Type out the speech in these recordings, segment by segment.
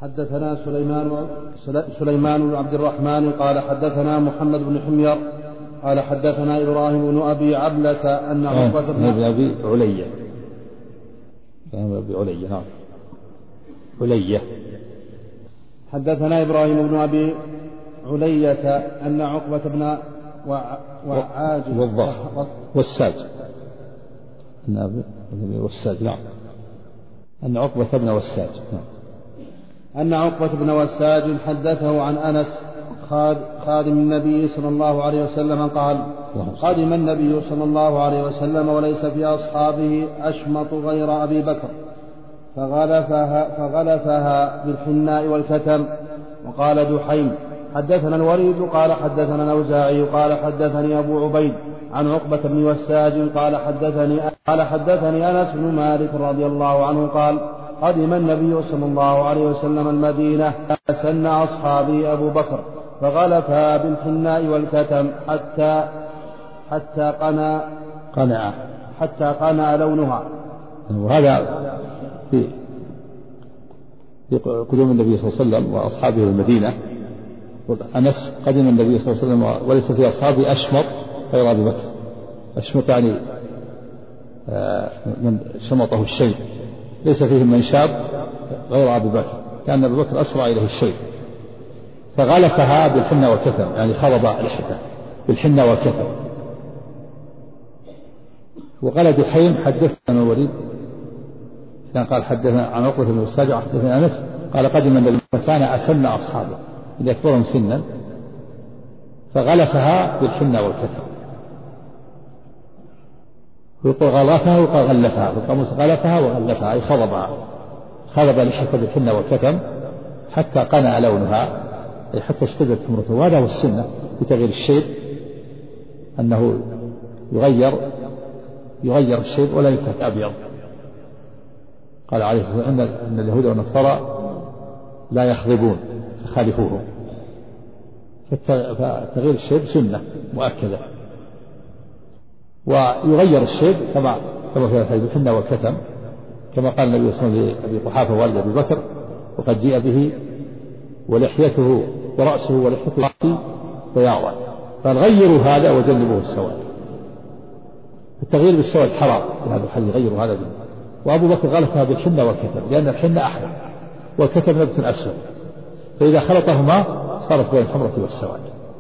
حدثنا سليمان بن عبد الرحمن قال حدثنا محمد بن حمير قال حدثنا إبراهيم بن أبي عبلة أن عقبة بن أبي علية نعم علية. حدثنا إبراهيم بن أبي علية أن عقبة بن وعاج والساج والساج نعم أن عقبة بن والساج نعم أن عقبة بن والساج حدثه عن أنس خادم النبي صلى الله عليه وسلم قال قدم النبي صلى الله عليه وسلم وليس في أصحابه أشمط غير أبي بكر فغلفها بالحناء والكتم. وقال دحيم حدثنا الوليد قال حدثنا الأوزاعي قال حدثني أبو عبيد عن عقبة بن والساج قال حدثني أنس بن مالك رضي الله عنه قال قدم النبي صلى الله عليه وسلم المدينة فسن أصحابه أبو بكر فغلفها بالحناء والكتم حتى قنع لونها. وهذا في قدوم النبي صلى الله عليه وسلم وأصحابه المدينة. أنس قدم النبي صلى الله عليه وسلم وليس في أصحابه أشمط غير أبي بكر. أشمط يعني من شمطه الشيب، ليس فيهم من شاب غير أبي بكر، كان أبي بكر أسرع إليه الشيب. فغلفها بالحنة والكتم يعني خضب لحيته بالحنة والكتم. وقال دحيم حدثنا الوليد كان قال حدثنا عن عقبة بن والساج حدثنا أنس قال قدم النبي فكان أسن أصحابه اللي أكبرهم سنا فغلفها بالحنة والكتم. ويقول غلفها ويقول غلفها، بالقاموس غلفها وغلفها أي خضبها، خضب لحيته بالحنة والكتم حتى قنع لونها أي حتى اشتدت حمرته. وهذا هو السنة في تغيير الشيب، أنه يغير الشيب ولا يترك أبيض. قال عليه الصلاة والسلام إن اليهود والنصارى لا يخضبون فخالفوهم. فتغيير الشيب سنة مؤكدة. ويغير الشيب كما في الحديث بالحنة والكتم كما قال النبي صلى الله عليه وسلم لأبي قحافة والد أبي بكر وقد جيء به ولحيته ورأسه ولحيته بياضا قال غيروا هذا وجنبوه السواد. التغيير بالسواد حرام في هذا الحديث، غيروا هذا بالسواد. وأبو بكر غلفها بالحنة والكتم لأن الحنة أحمر والكتم نبت أسود، فإذا خلطهما صارت بين الحمرة والسواد.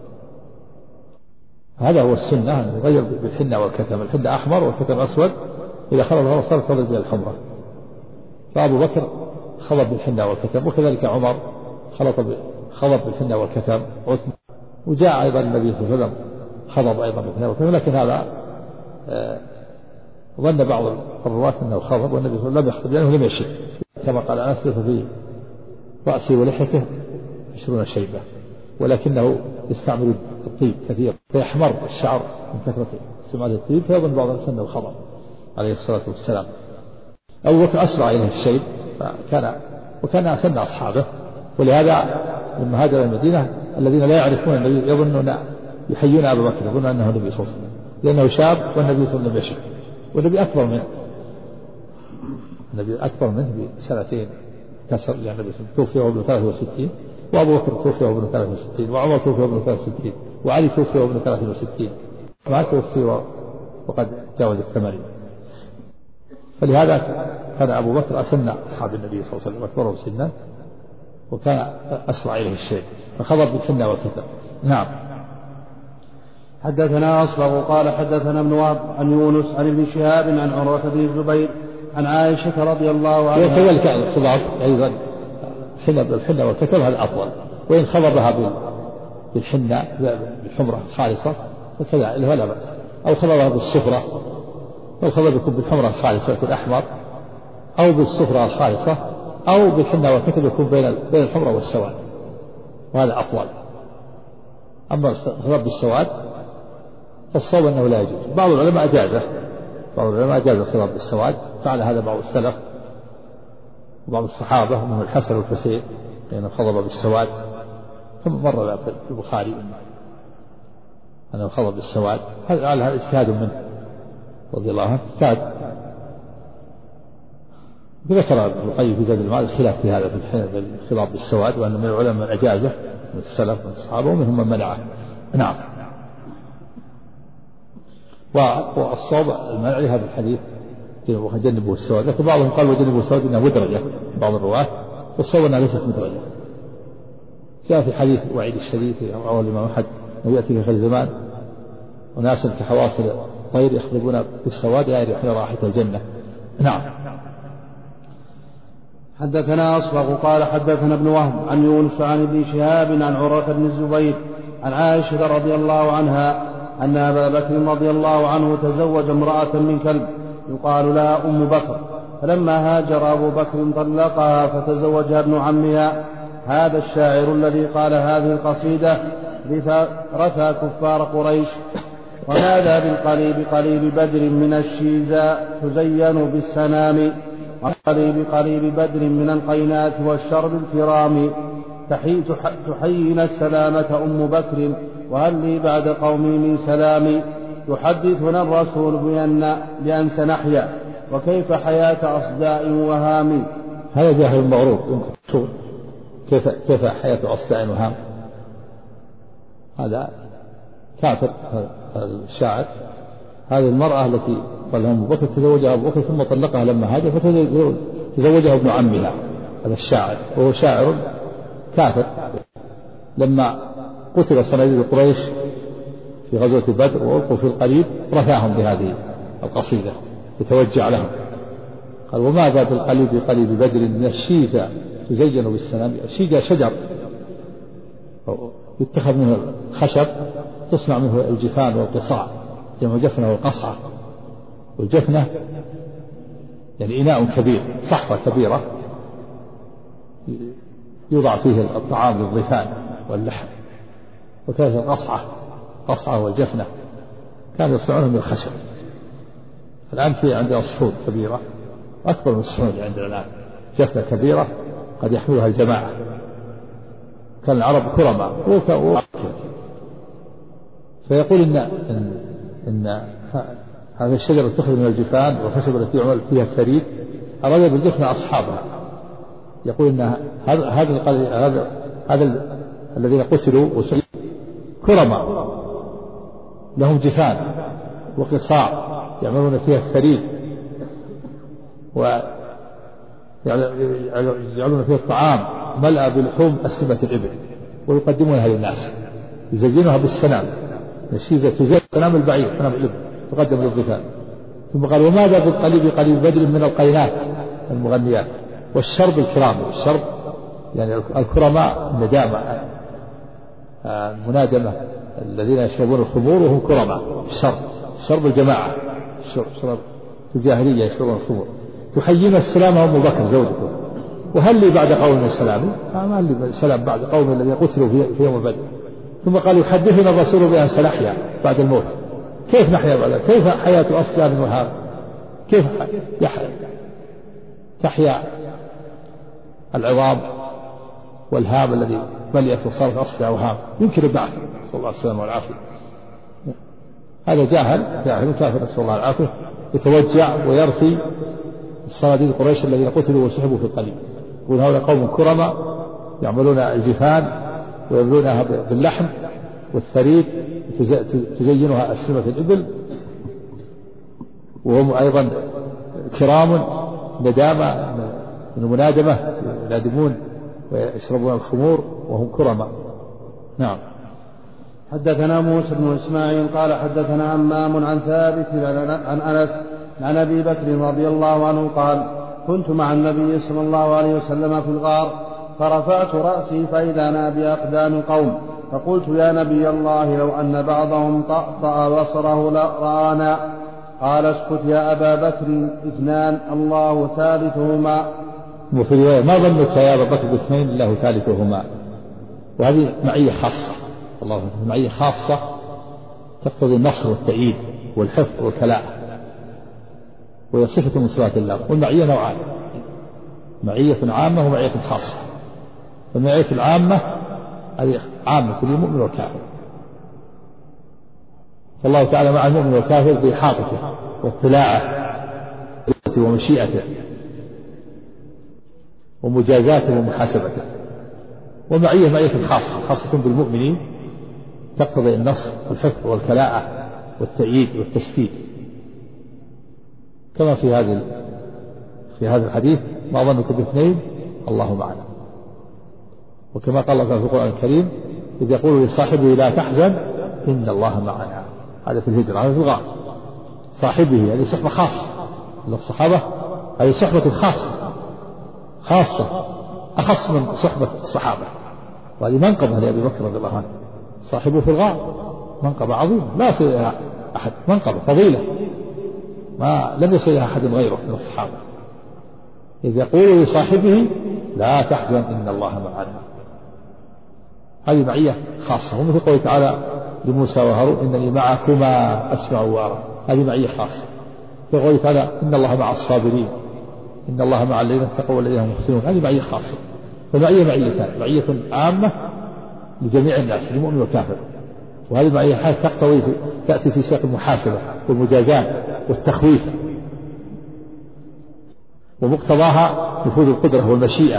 هذا هو السنة أن يغير بالحنة والكتم، الحنة أحمر والكتم أسود، إذا خلطهما صارت تضرب بين الحمرة. فأبو بكر خلط بالحنة والكتم، وكذلك عمر خلط بالحنة والكتم. وجاء أيضا النبي صلى الله عليه وسلم خلط أيضا بالحنة والكتم، لكن هذا ظن بعض الرواة أنه خضب والنبي صلى الله عليه وسلم لم يخضب لأنه لم يشب، كما قال أنس ليس في رأسه ولحيته 20 شيبة، ولكنه يستعمل الطيب كثير فيحمر الشعر من كثرة استعمال الطيب، فيظن بعض الناس أنه خضب عليه الصلاة والسلام. أبو بكر أسرع إليه الشيب وكان أسن أصحابه، ولهذا لما هاجر المدينة الذين لا يعرفون النبي يظنون يحيون أبا بكر، يظنون أنه النبي صلى الله عليه وسلم لأنه شاب والنبي صلى الله عليه وسلم يشب، والنبي أكبر منه، النبي أكبر منه بسنتين كسر، لأن النبي توفي وابنه 63، وأبو بكر توفي وابنه 63، وعمر توفي وابنه 63، وعلي توفي وابنه 63، ما توفي وقد جاوز 80. فلهذا كان أبو بكر أسن أصحاب النبي صلى الله عليه وسلم أكبرهم سنا، وكان أسرع إليه الشيء فخضر بالحنة والكتم. نعم. حدثنا أصبغ قال حدثنا ابن وهب عن يونس عن ابن شهاب عن عروة بن الزبير عن عائشة رضي الله عنها. وكذلك الخضاب أيضا بالحنة والكتم هذا أفضل، وإن خضبها بالحنة بالحمرة الخالصة فكذا لا بأس، أو خضبها بالصفرة، أو خضب يكون بالحمرة الخالصة يكون أحمر، أو بالصفرة الخالصة، أو بالحنة والكتم يكون بين الحمرة والسواد، وهذا أفضل. أما الخضب بالسواد فالصواب أنه لا يجوز. بعض العلماء أجاز الخضاب بالسواد، فعل هذا بعض السلف وبعض الصحابة منهم الحسن والحسين لأنه خضب بالسواد، ثم مر في البخاري أنه خضب بالسواد، هذا اجتهاد منه رضي الله عنه، اجتهد ذكر ابن القيم في زاد المعاد الخلاف في هذا في الخضاب بالسواد، وأن من العلماء من أجازه من السلف من الصحابة ومنهم من منعه. نعم. والصواب المنع لهذا الحديث وجنبوا السواد، لكن بعضهم قال وجنبوا السواد إنها مدرجة بعض الرواة، والصواب أنها ليست مدرجة. جاء في حديث وعيد الشديد رواه الإمام أحمد أنه يأتي في آخر الزمان وناس كحواصل الطير يخضبون بالسواد يعني يحيي رائحة الجنة. نعم. حدثنا أصبغ قال حدثنا ابن وهب عن يونس عن ابن شهاب عن عروة بن الزبير عن عائشة رضي الله عنها أن أبا بكر رضي الله عنه تزوج امرأة من كلب يقال لها أم بكر، فلما هاجر أبو بكر طلقها فتزوجها ابن عمها هذا الشاعر الذي قال هذه القصيدة رثى كفار قريش: وماذا بالقليب قليب بدر من الشيزاء تزين بالسنام، وقليب قليب بدر من القينات والشرب الكرام، تحيينا السلامة أم بكر وهل لي بعد قومي من سلام، يحدثنا الرسول بأن سنحيا وكيف حياة أصداء وهام. هذا جاهل مغرور كيف حياة أصداء وهام، هذا كافر. الشاعر هذه المرأة التي قال أم بكر تزوجها أبو بكر ثم طلقها لما هاجر فتزوجها ابن عمها، هذا الشاعر وهو شاعر كافر. لما قتل صناديد قريش في غزوة بدر وألقوا في القليب رثاهم بهذه القصيدة يتوجع لهم. قال: وماذا بالقليب قليب بدر من الشيزة تزين بالسلام. الشيزة شجر يتخذ منه الخشب تصنع منه الجفان والقصاع، جمع جفنة والقصعة. والجفنة يعني إناء كبير صحفة كبيرة يوضع فيه الطعام للضيفان واللحم، وكانت القصعة والجفنة كانوا يصنعونها من الخشب. الآن في عندنا صحون كبيرة أكبر من الصحون اللي عندنا الآن، جفنة كبيرة قد يحملها الجماعة. كان العرب كرماء فيقول إن هذه الشجرة تخرج من الجفان والخشب التي يعمل فيها الثريد أراد بالجفن أصحابها. يقول إن هذا الذين قتلوا وسلموا كرماء لهم جفان وقصاع يعملون فيها الثريد ويجعلون فيها الطعام ملأ بلحوم أسلمة الإبل ويقدمونها للناس يزينها بالسنام. الشيزة تزين سنام البعير سنام الإبل تقدم للضيفان. ثم قال: وماذا بالقليب قليب بدر من القينات المغنيات والشرب الكرام. الشرب يعني الكرماء الندامة المنادمة الذين يشربون الخمور وهم كرماء. الشرب الجماعة، الشرب في الجاهلية يشربون الخمور. تحيينا السلامة أم بكر زوجته وهل لي بعد قوم من السلام. ما لي سلام بعد قوم الذين قتلوا في يوم بدر. ثم قال: يحدثنا الرسول بأن سنحيا بعد الموت. كيف نحيا بعد؟ كيف حياة أفلام وهام؟ كيف تحيا العظام والهام الذي ملئت وصارت أصلها وهام؟ يمكن البعث، نسأل الله السلامة والعافية. هذا جاهل كافر نسأل الله العافية، يتوجع ويرثي الصناديد قريش الذين قتلوا وسحبوا في القليب. يقول: هؤلاء قوم كرماء يعملون الجفان ويبلونها باللحم والثريد تزينها أسلمة الإبل، وهم أيضا كرام ندامة من المنادمة ينادمون ويشربون الخمور وهم كرماء. نعم. حدثنا موسى بن إسماعيل قال حدثنا همام عن ثابت عن أنس عن أبي بكر رضي الله عنه قال: كنت مع النبي صلى الله عليه وسلم في الغار فرفعت رأسي فإذا أنا بأقدام القوم، فقلت: يا نبي الله لو أن بعضهم طأطأ بصره لرآنا. قال: اسكت يا أبا بكر، اثنان الله ثالثهما. وفي رواية: ما ظنك يا أبا بكر باثنين الله ثالثهما. وهذه معية خاصة، الله معية خاصة تقتضي النصر والتأييد والحفظ والكلاء، وهي صفة من صفات الله. والمعية نوعان: معية عامة ومعية خاصة. المعية العامة هذه عامة للمؤمن والكافر، فالله تعالى مع المؤمن والكافر بإحاطته واطلاعه ومشيئته. ومجازاته ومحاسبته. ومعية معية خاصة بالمؤمنين تقتضي النصر والحفظ والكلاءة والتأييد والتسديد، كما في هذا الحديث: ما ظنكم باثنين الله معنا. وكما قال الله في القرآن الكريم: إذ يقول لصاحبه لا تحزن إن الله معنا. هذا في الهجرة، هذا في الغار. صاحبه هذه صحبة خاصة للصحابة، هذه صحبة خاصة أخص من صحبة الصحابة، وهذه منقبة لأبي بكر رضي الله عنه. صاحبه في الغار منقبة عظيمة لا يصل إليها أحد، منقبة فضيلة ما لم يصل إليها أحد غيره من الصحابة. إذ يقول لصاحبه لا تحزن إن الله معنا، هذه معية خاصة. ومثل قوله تعالى لموسى وهارون: إنني معكما أسمع وأرى، هذه معية خاصة. في قوله تعالى: إن الله مع الصابرين، إن الله مع الذين اتقوا والذين هم محسنون، هذه معية خاصة. فمعية معيتان: معية عامة لجميع الناس للمؤمن والكافر، وهذه معية تقتضي تأتي في سياق المحاسبة والمجازات والتخويف، ومقتضاها نفوذ القدرة والمشيئة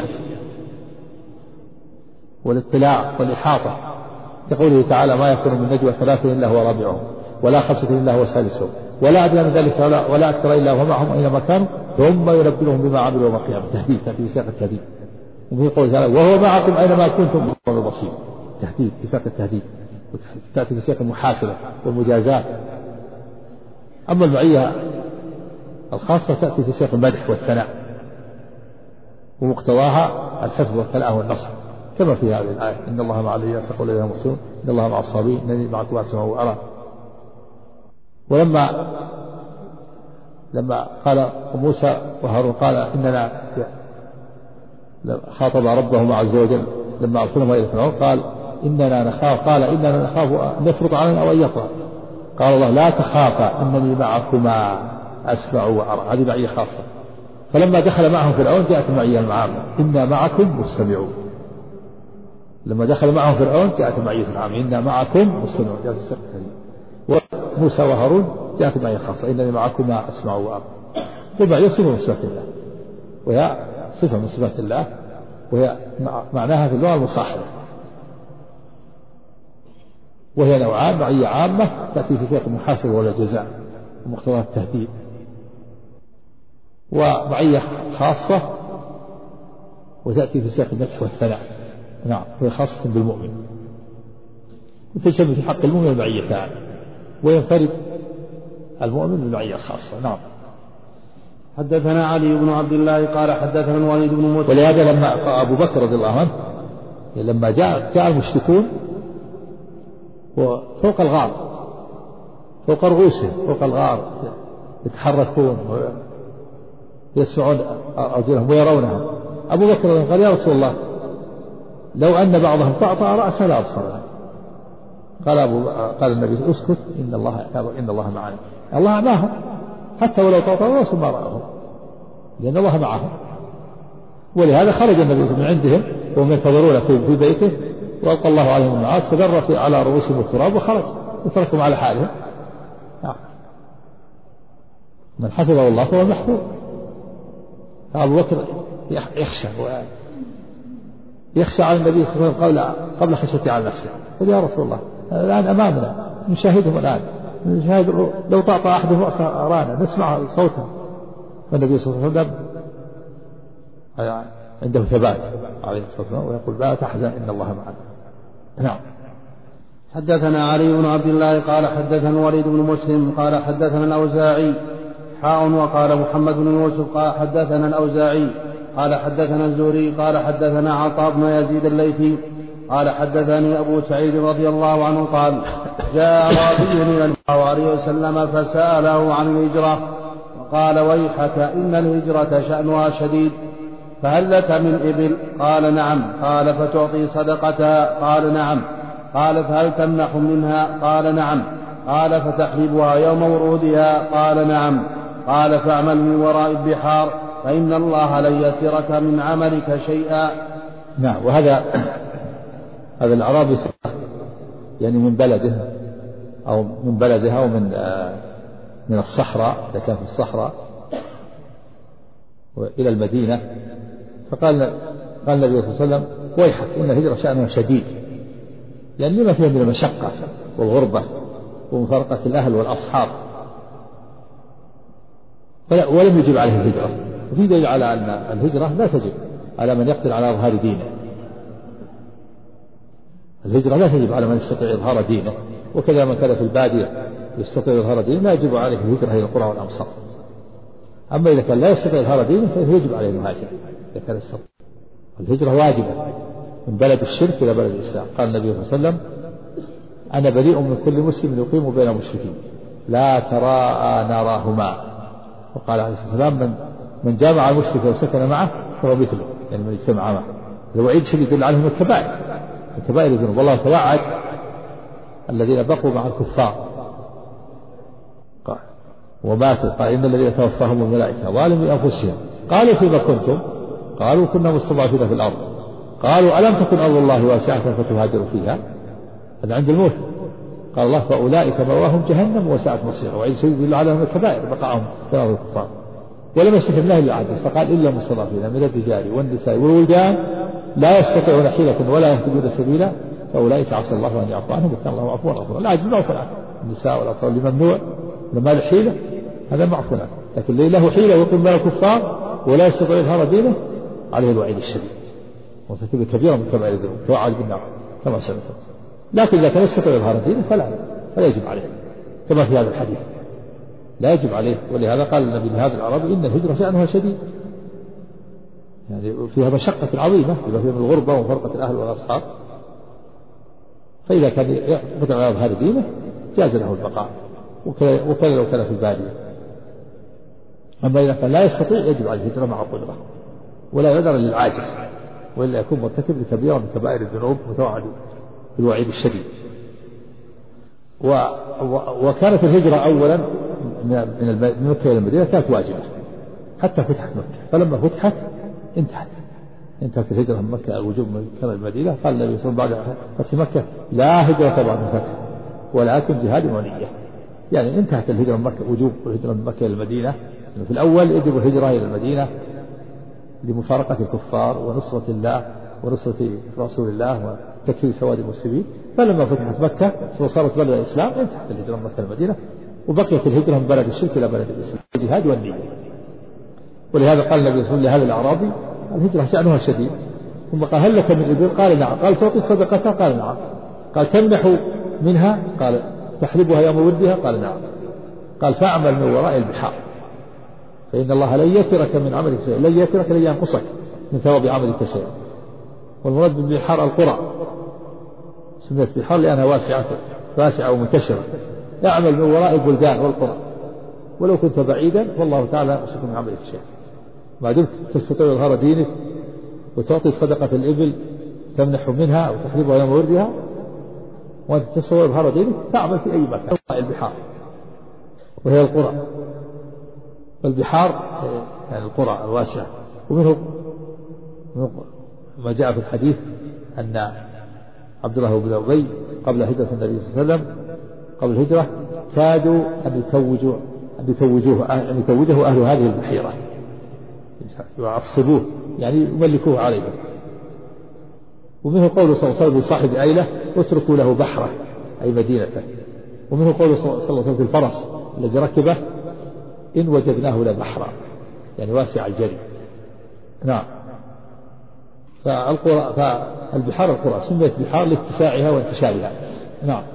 والاطلاع والإحاطة، كقوله تعالى: ما يكون من نجوى ثلاثة إلا هو رابعهم ولا خمسة إلا هو سادسهم ولا أدنى من ذلك ولا أكثر إلا هو معهم أينما كانوا ثم ينبئهم بما عملوا يوم القيامة. تهديد تأتي في سياق التهديد. وفي قوله تعالى: وهو معكم أينما كنتم وهو بصير، تهديد في سياق التهديد، وتأتي في سياق المحاسبة والمجازات. أما المعية الخاصة تأتي في سياق المدح والثناء، ومقتضاها الحفظ والكلاءة والنصر، كما في هذه الآية: إن الله مع الذين اتقوا والذين هم محسنون، إن الله مع الصابرين، إنني معكم أسمع وأرى. لما قال موسى وهارون قال إننا خاطب ربهما عز وجل لما أرسلهما إلى فرعون قال إننا نخاف أن يفرط علينا أو أن يطغى. قال الله: لا تخافا إنني معكما أسمع وأرى، هذه معية خاصة. فلما دخل معهم فرعون جاءت المعية العامة: إنا معكم مستمعون. لما دخل معهم فرعون جاءت المعية العامة: إنا معكم مستمعون. جاءت السبب. وموسى وهارون جاءت معية خاصة: إنني معكما أسمع وأرى. والمعية صفة من صفات الله، وهي صفة من صفات الله، وهي معناها في اللغة المصاحبة، وهي نوعان: معية عامة تأتي في سياق المحاسبة والجزاء ومقتضى التهديد، ومعية خاصة وتأتي في سياق المدح والثناء. نعم، وهي خاصة بالمؤمن. وتشمل في حق المؤمن المعيتان، وينفرد المؤمن بالمعية الخاصة. نعم. حدثنا علي بن عبد الله قال حدثنا الوليد بن مسلم. ولهذا لما أبو بكر رضي الله عنه لما جاء المشركون وفوق الغار، فوق رؤوسهم، فوق الغار يتحركون ويسمعون أرجلهم ويرونهم، أبو بكر قال: يا رسول الله، لو أن بعضهم طأطأ رأسه لأبصرنا. قال النبي: اسكت، إن الله معنا. الله معهم حتى ولو طأطأ رأسهم ما رأهم، لأن الله معهم. ولهذا خرج النبي من عندهم وهم ينتظرون في بيته، وألقى الله عليهم النعاس فذر على رؤوسهم التراب وخرج وتركهم على حالهم. من حفظه الله فهو محفوظ. أبو بكر يخشى على النبي صلى الله عليه وسلم قبل خشيته على نفسه. قال: يا رسول الله، الآن أمامنا نشاهدهم، الآن نشاهد لو طأطأ أحدهم رأسه أرانا نسمع صوتهم. فالنبي صلى الله عليه وسلم عنده ثبات عليه الصلاة والسلام ويقول: لا تحزن إن الله معنا. نعم. حدثنا علي بن عبد الله قال حدثنا الوليد بن مسلم قال حدثنا الأوزاعي وقال محمد بن يوسف قال حدثنا الأوزاعي قال حدثنا الزهري قال حدثنا عطاء بن يزيد الليثي قال حدثني أبو سعيد رضي الله عنه قال: جاء أعرابي إلى النبي صلى الله عليه وسلم فسأله عن الهجرة وقال: ويحك إن الهجرة شأنها شديد، فهل لك من إبل؟ قال: نعم. قال: فتعطي صدقتها؟ قال: نعم. قال: فهل تمنح منها؟ قال: نعم. قال: فتحلبها يوم ورودها؟ قال: نعم. قال: فاعمل من وراء البحار فإن الله لن يترك من عملك شيئا. نعم. وهذا الأعرابي يعني من بلده أو من بلدها أو من الصحراء، إذا كان في الصحراء، وإلى المدينة، فقال النبي صلى الله عليه وسلم ويحك إن الهجرة شأنها شديد، لأن لما فيها من المشقة والغربة ومفارقة الأهل والأصحاب، ولم يجب عليه الهجرة. وفي دليل على أن الهجرة لا تجب على من يقدر على إظهار دينه، الهجرة لا تجب على من يستطيع إظهار دينه، وكذا من كان في البادية يستطيع إظهار دينه لا يجب عليه الهجرة إلى القرى والأمصار. أما إذا كان لا يستطيع إظهار دينه فإنه يجب عليه المهاجرة إذا كان يستطيع. الهجرة واجبة من بلد الشرك إلى بلد الإسلام. قال النبي صلى الله عليه وسلم أنا بريء من كل مسلم يقيم بين المشركين لا تراءى ناراهما. وقال عليه الصلاة والسلام من جامع المشرك وسكن معه فهو مثله، يعني من اجتمع معه. الوعيد شديد يدل عليهم الكبائر الذنوب. والله توعد الذين بقوا مع الكفار قال وماتوا قال إن الذين توفاهم الملائكة ظالموا أنفسهم قالوا فيما كنتم قالوا كنا مستضعفين في الأرض قالوا ألم تكن أرض الله واسعة فتهاجروا فيها. هذا عند الموت. قال الله فأولئك مأواهم جهنم وساءت مصيرا. وعيد شديد يدل على الكبائر بقاهم في أرض الكفار. ولم يستثن الله إلا عجز فقال إلا المستضعفين من الرجال والنساء والولدان لا يستطيعون حيلة ولا يهتدون سبيلا فأولئك عسى الله أن يعفو عنهم وكان الله عفوا غفورا. لا عجز معفو عنه. النساء والأطفال اللي ممنوع لما له حيلة هذا معفو عنه، لكن اللي له حيلة ويقوم بها الكفار ولا يستطيع إظهار دينه عليه الوعيد الشديد وترتكب كبيرة من كبائر الذنوب توعد بالنار كما سلف. لكن إذا كان يستطيع إظهار دينه فلا يجب عليه كما في هذا الحديث لا يجب عليه. ولهذا قال النبي لهذا الأعرابي إن الهجرة شأنها شديد، يعني فيها مشقة عظيمة بما فيها من الغربة ومفارقة الأهل والأصحاب. فإذا كان يقدر على إظهار دينه جاز له البقاء وكذا لو كان في البادية. أما إذا كان لا يستطيع يجب عليه الهجرة مع القدرة ولا يعذر للعاجز وإلا يكون مرتكب لكبيرة من كبائر الذنوب متوعد بالوعيد الشديد. وكانت الهجرة أولا من مكة إلى المدينة كانت واجبة حتى فتحت مكة، فلما فتحت انتهت الهجرة من مكة الوجوب من مكة إلى المدينة. قال النبي صلى الله عليه وسلم بعد فتح مكة لا هجرة بعد الفتح ولكن جهاد ونية. يعني انتهت الهجرة من مكة وجوب الهجرة من مكة إلى المدينة. في الأول يجب الهجرة إلى المدينة لمفارقة الكفار ونصرة الله ونصرة رسول الله وتكفير سواد المسلمين. فلما فتحت مكة وصارت بلد الإسلام انتهت الهجرة من مكة إلى المدينة وبقيت الهجرة من بلد الشرك إلى بلد الإسلام الجهاد والنية. ولهذا قال النبي صلى الله عليه وسلم لهذا الأعرابي الهجرة شأنها شديد. ثم قال هل لك من إبل؟ قال نعم. قال تعطي صدقتها؟ قال نعم. قال تمنح منها؟ قال تحلبها يوم ودها؟ قال نعم. قال فاعمل من وراء البحار فإن الله لن يترك من عملك شيء، لن يترك لن ينقصك من ثواب عملك شيء. والمراد بالبحار القرى سميت بحار لأنها واسعة ومنتشرة. اعمل من وراء البلدان والقرى ولو كنت بعيدا فالله تعالى ينقصك من عملك شيء. ما دمت تستطيع إظهار دينك وتعطي صدقة الإبل تمنح منها أو تحلبها يوم وردها وأنت تستطيع إظهار دينك تعمل في أي مكان. البحار وهي القرى والبحار يعني القرى الواسعة. ومنه ما جاء في الحديث أن عبد الله بن أبي قبل هجرة النبي صلى الله عليه وسلم قبل الهجرة كادوا أن يتوجه أهل هذه البحيرة يعصبوه يعني يملكوه عليهم. ومنه قوله صلى الله عليه وسلم لصاحب أيلة اتركوا له بحره أي مدينة. ومنه قوله صلى الله عليه وسلم في الفرس الذي ركبه إن وجدناه لبحرا يعني واسع الجري. نعم. فالبحار القرى سميت بحار لاتساعها وانتشارها. نعم.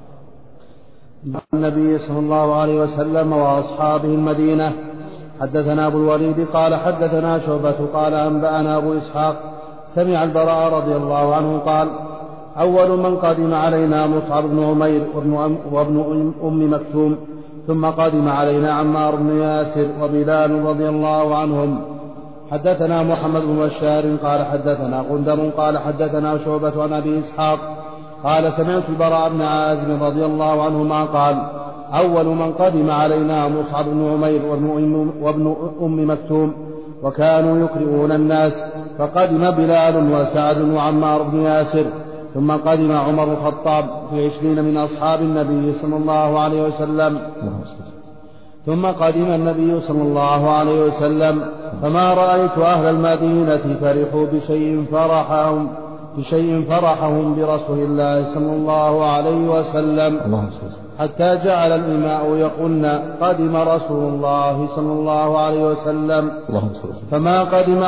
النبي صلى الله عليه وسلم وأصحابه المدينة. حدثنا أبو الوليد قال حدثنا شعبة قال أنبأنا أبو إسحاق سمع البراء رضي الله عنه قال أول من قدم علينا مصعب بن عمير وابن أم مكتوم ثم قدم علينا عمار بن ياسر وبلال رضي الله عنهم. حدثنا محمد بن بشار قال حدثنا غندر قال حدثنا شعبة عن أبي إسحاق قال سمعت البراء بن عازب رضي الله عنهما قال أول من قدم علينا مصعب بن عمير وابن أم مكتوم وكانوا يقرئون الناس فقدم بلال وسعد وعمار بن ياسر ثم قدم عمر الخطاب في 20 من أصحاب النبي صلى الله عليه وسلم. ثم قدم النبي صلى الله عليه وسلم فما رأيت أهل المدينة فرحوا بشيء فرحهم برسول الله صلى الله عليه وسلم حتى جعل الإماء يقولن قدم رسول الله صلى الله عليه وسلم فما قدم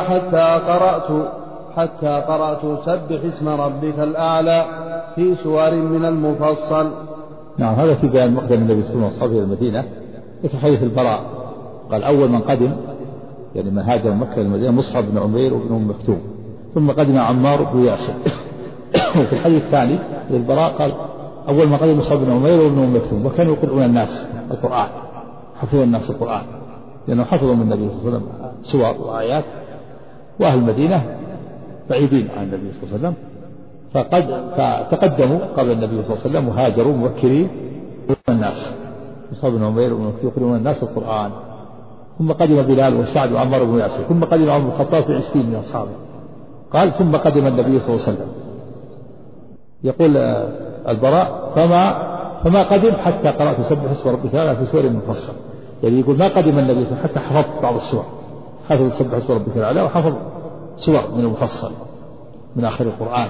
حتى قرأت سبح اسم ربك الأعلى في سور من المفصل. نعم، هذا في بيان مقدم النبي صلى الله عليه وسلم إلى المدينة. في حديث البراء قال أول من قدم يعني من هاجر مكة إلى المدينة مصعب بن عمير وابن أم مكتوم، ثم قدم عمار بن ياسر. وفي الحديث الثاني للبراء قال أول ما قدم مصعب بن عمير وابن أم مكتوم، وكانوا يقرؤون الناس القرآن، حفظوا الناس القرآن لأنه حفظوا من النبي صلى الله عليه وسلم سور وآيات، وأهل المدينة بعيدين عن النبي صلى الله عليه وسلم، فتقدموا قبل النبي صلى الله عليه وسلم وهاجروا مبكرين الناس، مصعب بن عمير وابن مكتوم يقرؤون الناس القرآن. ثم قدم بلال وسعد وعمار بن ياسر، ثم قدم عمر بن الخطاب في 20 من أصحابه. قال ثم قدم النبي صلى الله عليه وسلم، يقول البراء فما قدم حتى قرأت سبح اسم ربك الأعلى في سور مفصل، يعني يقول ما قدم النبي صلى الله عليه وسلم حتى حفظت بعض السور، حفظ سبح اسم ربك الأعلى وحفظ سور من المفصل من آخر القرآن،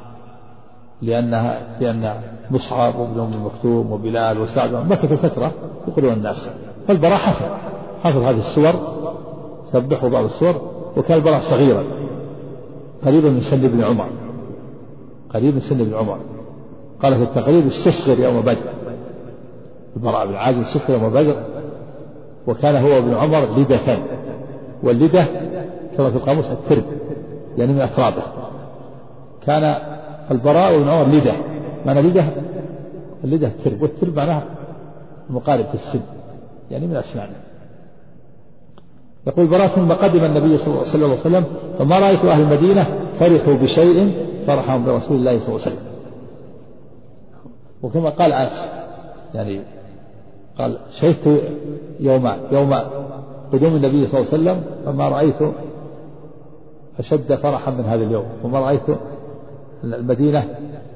لأن مصعب وابن أم مكتوم وبلال وسعد مكثوا فترة يقولون الناس، فالبراء حفظ هذه السور، سبحوا بعض السور، وكان البراء صغيرا قريبا من سن ابن عمر، قريب من سن ابن عمر. قال في التقريب استصغر يوم بدر، البراء بن عازب استصغر يوم بدر، وكان هو ابن عمر لدة، واللدة كما في القاموس الترب يعني من أترابه، كان البراء وابن عمر لدة، معنى اللدة الترب، والترب معناها مقارب في السن يعني من أسنانه. يقول البراء ثم قدم النبي صلى الله عليه وسلم فما رأيت أهل المدينة فرحوا بشيء فرحهم برسول الله صلى الله عليه وسلم. وكما قال أنس يعني قال شهدت يوم قدوم النبي صلى الله عليه وسلم فما رأيت أشد فرحا من هذا اليوم، وما رأيت المدينة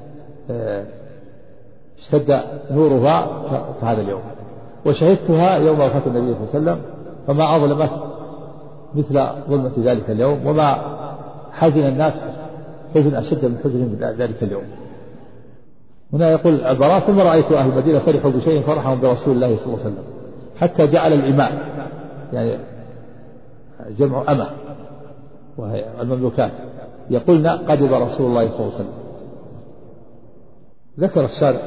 اشتد نورها في هذا اليوم، وشهدتها يوم وفاة النبي صلى الله عليه وسلم فما أظلمت مثل ظلمة ذلك اليوم، وما حزن الناس حزن أشد من حزنهم ذلك اليوم. هنا يقول البراء ثم رأيت أهل المدينة فرحوا بشيء فرحهم برسول الله صلى الله عليه وسلم حتى جعل الإماء يعني جمع أمة وهي المملوكات يقولن قدم رسول الله صلى الله عليه وسلم. ذكر الشارع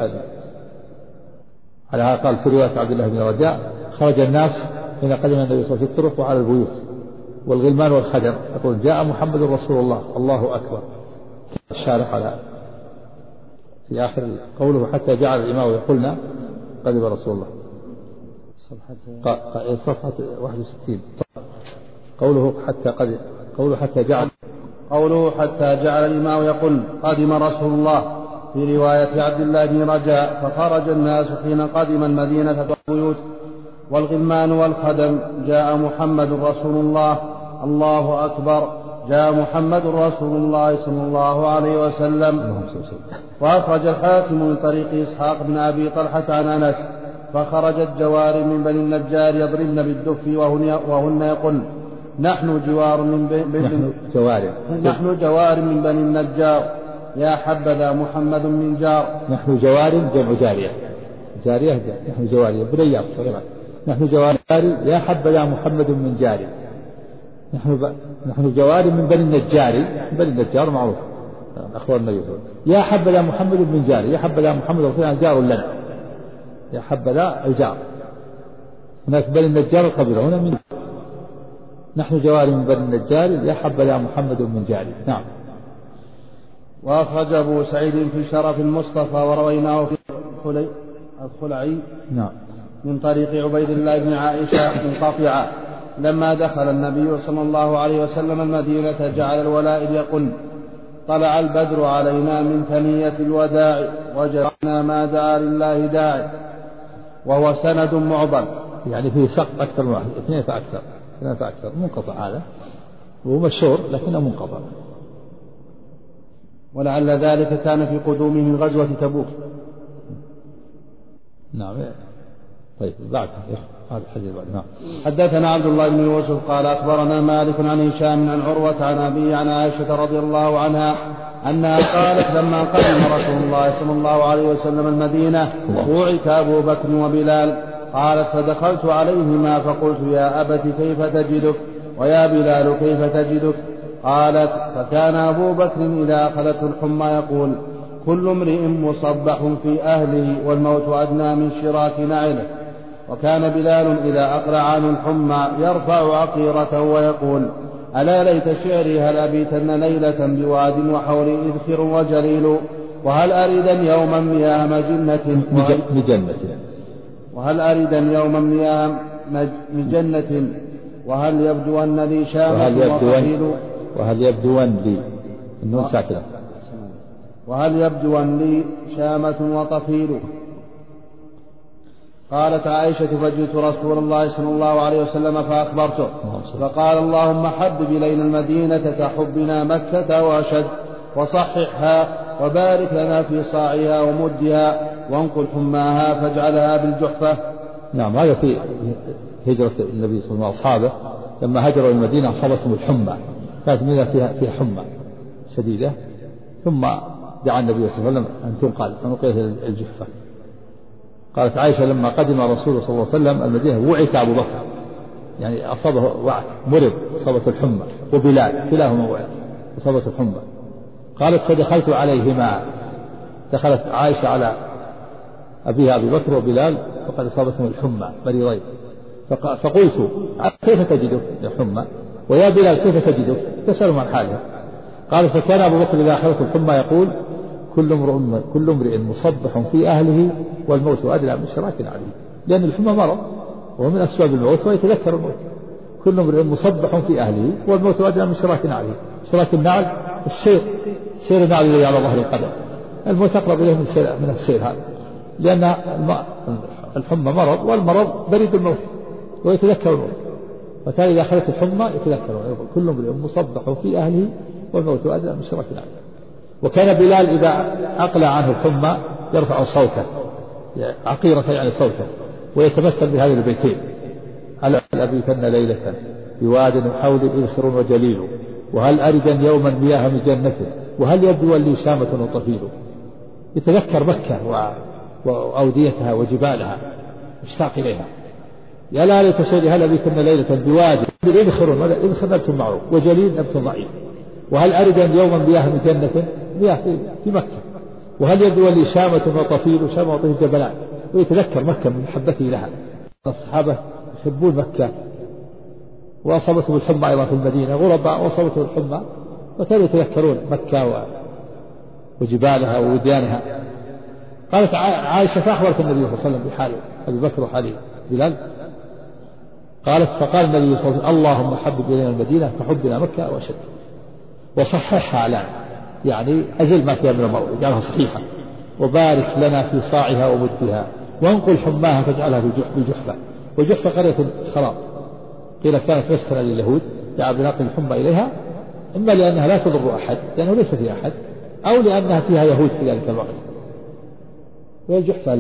على هذا قال في رواية عبد الله بن رجاء خرج الناس حين قدم النبي صلى الله عليه وسلم في الطرق وعلى البيوت والغلمان والخدم، يقول جاء محمد رسول الله الله أكبر. الشارح على في آخر قوله حتى جعل الإمام يقولنا قدم رسول الله صفحة 61 قوله حتى جعل الإمام يقول قدم رسول الله. في رواية عبد الله بن رجاء فخرج الناس حين قدم المدينة والبيوت والغلمان والخدم جاء محمد رسول الله الله أكبر، جاء محمد رسول الله صلى الله عليه وسلم. وأخرج الحاكم من طريق إسحاق بن أبي طلحة عن أنس فخرجت جوار من بني النجار يضربن بالدف وهن يقولن نحن جوار من بني النجار يا حبذا محمد من جار. نحن جوار جمع جارية نحن جواري بنيات صغيرات، نحن جوار يا حبذا محمد من جاري. نحن جوار من بني النجار معروف أخبار النبي يا حبذا محمد من جاري، يا حبذا محمد رسولنا جار لنا، يا حبذا الجار. هناك بني النجار القبيلة، هنا من نحن جوار من بني النجار يا حبذا محمد من جاري. نعم. وأخرج أبو سعيد في شرف المصطفى ورويناه في الخلعي نعم من طريق عبيد الله بن عائشة منقطعة لما دخل النبي صلى الله عليه وسلم المدينة جعل الولائد يقول طلع البدر علينا من ثنية الوداع وجعلنا ما دعا لله داعي، وهو سند معضل يعني فيه سقط أكثر من واحد، اثنين فأكثر منقطع، هذا وهو مشهور لكنه منقطع، ولعل ذلك كان في قدومه من غزوة تبوك. نعم طيب بعد هذا الحديث بعد. نعم. حدثنا عبد الله بن يوسف قال أخبرنا مالك عن هشام عن عروة عن أبي عن عائشة رضي الله عنها أنها قالت لما قدم رسول الله صلى الله عليه وسلم المدينة وعك أبو بكر وبلال قالت فدخلت عليهما فقلت يا أبت كيف تجدك ويا بلال كيف تجدك قالت فكان أبو بكر إذا أخذته الحمى يقول كل امرئ مصبح في أهله والموت أدنى من شراك نعله وكان بلال إذا أقلع عنه الحمى يرفع عقيرته ويقول ألا ليت شعري هل أبيتن ليلة بواد وحولي إذخر وجليل وهل أريدا يوما مياه مجنة وهل أريدا يوما مياه مجنة وهل يبدو أن لي شامة وطفيل وهل يبدو أن لي النون ساكنة وهل يبدو أن لي شامة وطفيل. قالت عائشة فجئت رسول الله صلى الله عليه وسلم فأخبرته فقال اللهم حبب إلينا المدينة كحبنا مكة وأشد وصححها وبارك لنا في صاعها ومدها وانقل حماها فاجعلها بالجحفة. نعم. هذا في هجرة النبي صلى الله عليه وسلم وأصحابه لما هجروا المدينة أصابتهم الحمى كانت المدينة فيها حمى شديدة ثم دعا النبي صلى الله عليه وسلم أن تنقل فنقلت الجحفة. قالت عائشة لما قدم الرسول صلى الله عليه وسلم المدينة وعك أبو بكر يعني أصابه وعك مرض أصابته الحمى وبلال كلاهما وعك أصابته الحمى. قالت فدخلت عليهما دخلت عائشة على أبيها أبي بكر وبلال فقد أصابتهم الحمى مريضين فقلت كيف تجدك يا حمى ويا بلال كيف تجدك تسألهم عن حالها. قال فكان أبو بكر إذا أخذته الحمى يقول كل امرئ مصبح في أهله والموت أدنى من شراك عليه لأن الحمى مرض وهو من أسباب الموت ويتذكر الموت. كل امرئ مصبح في أهله والموت أدنى من شراك عليه. شراك النعل سير النعل إليه على ظهر القدم الموت أقرب إليه من السير هذا لأن الحمى مرض والمرض بريد الموت ويتذكر الموت. فكان إذا أخذت الحمى يتذكر ويقول كل امرئ مصبح في أهله والموت أدنى من شراك عليه. وكان بلال إذا أقلع عنه الحمى يرفع صوته عقيرة يعني صوته ويتمثل بهذه البيتين هل أبيتن ليلة بواد وحول إذخر وجليل وهل أردا يوما مياه من جنة وهل يبدو لي شامة وطفيل. يتذكر مكة وأوديتها وجبالها مشتاق إليها. يا لا ليت شعري هل أبيتن ليلة بواد إذخر نبت معروف وجليل نبت ضعيف وهل أردا يوما مياه من جنة مياه في مكة وهل يبدو لي شامة وطفيل شامة وطفيل جبلان. ويتذكر مكة من محبته لها. الصحابة يحبون مكة وأصابتهم الحمى أيضا في المدينة غرباء وأصابتهم الحمى وكانوا يتذكرون مكة وجبالها ووديانها. قالت عائشة فأخبرت النبي صلى الله عليه وسلم بحال أبي بكر وحال بلال. قالت فقال النبي صلى الله عليه وسلم اللهم حبب إلينا المدينة كحبنا مكة وأشد وصححها لنا يعني أجل ما فيها من الموت اجعلها صحيحة وبارك لنا في صاعها ومدها وانقل حماها فاجعلها بالجحفة. وجحفة قرية خراب قيل كانت مسكنا لليهود دعا بنقل الحمى إليها إما لأنها لا تضر أحد لأنه ليس فيها أحد أو لأنها فيها يهود في ذلك الوقت. والجحفة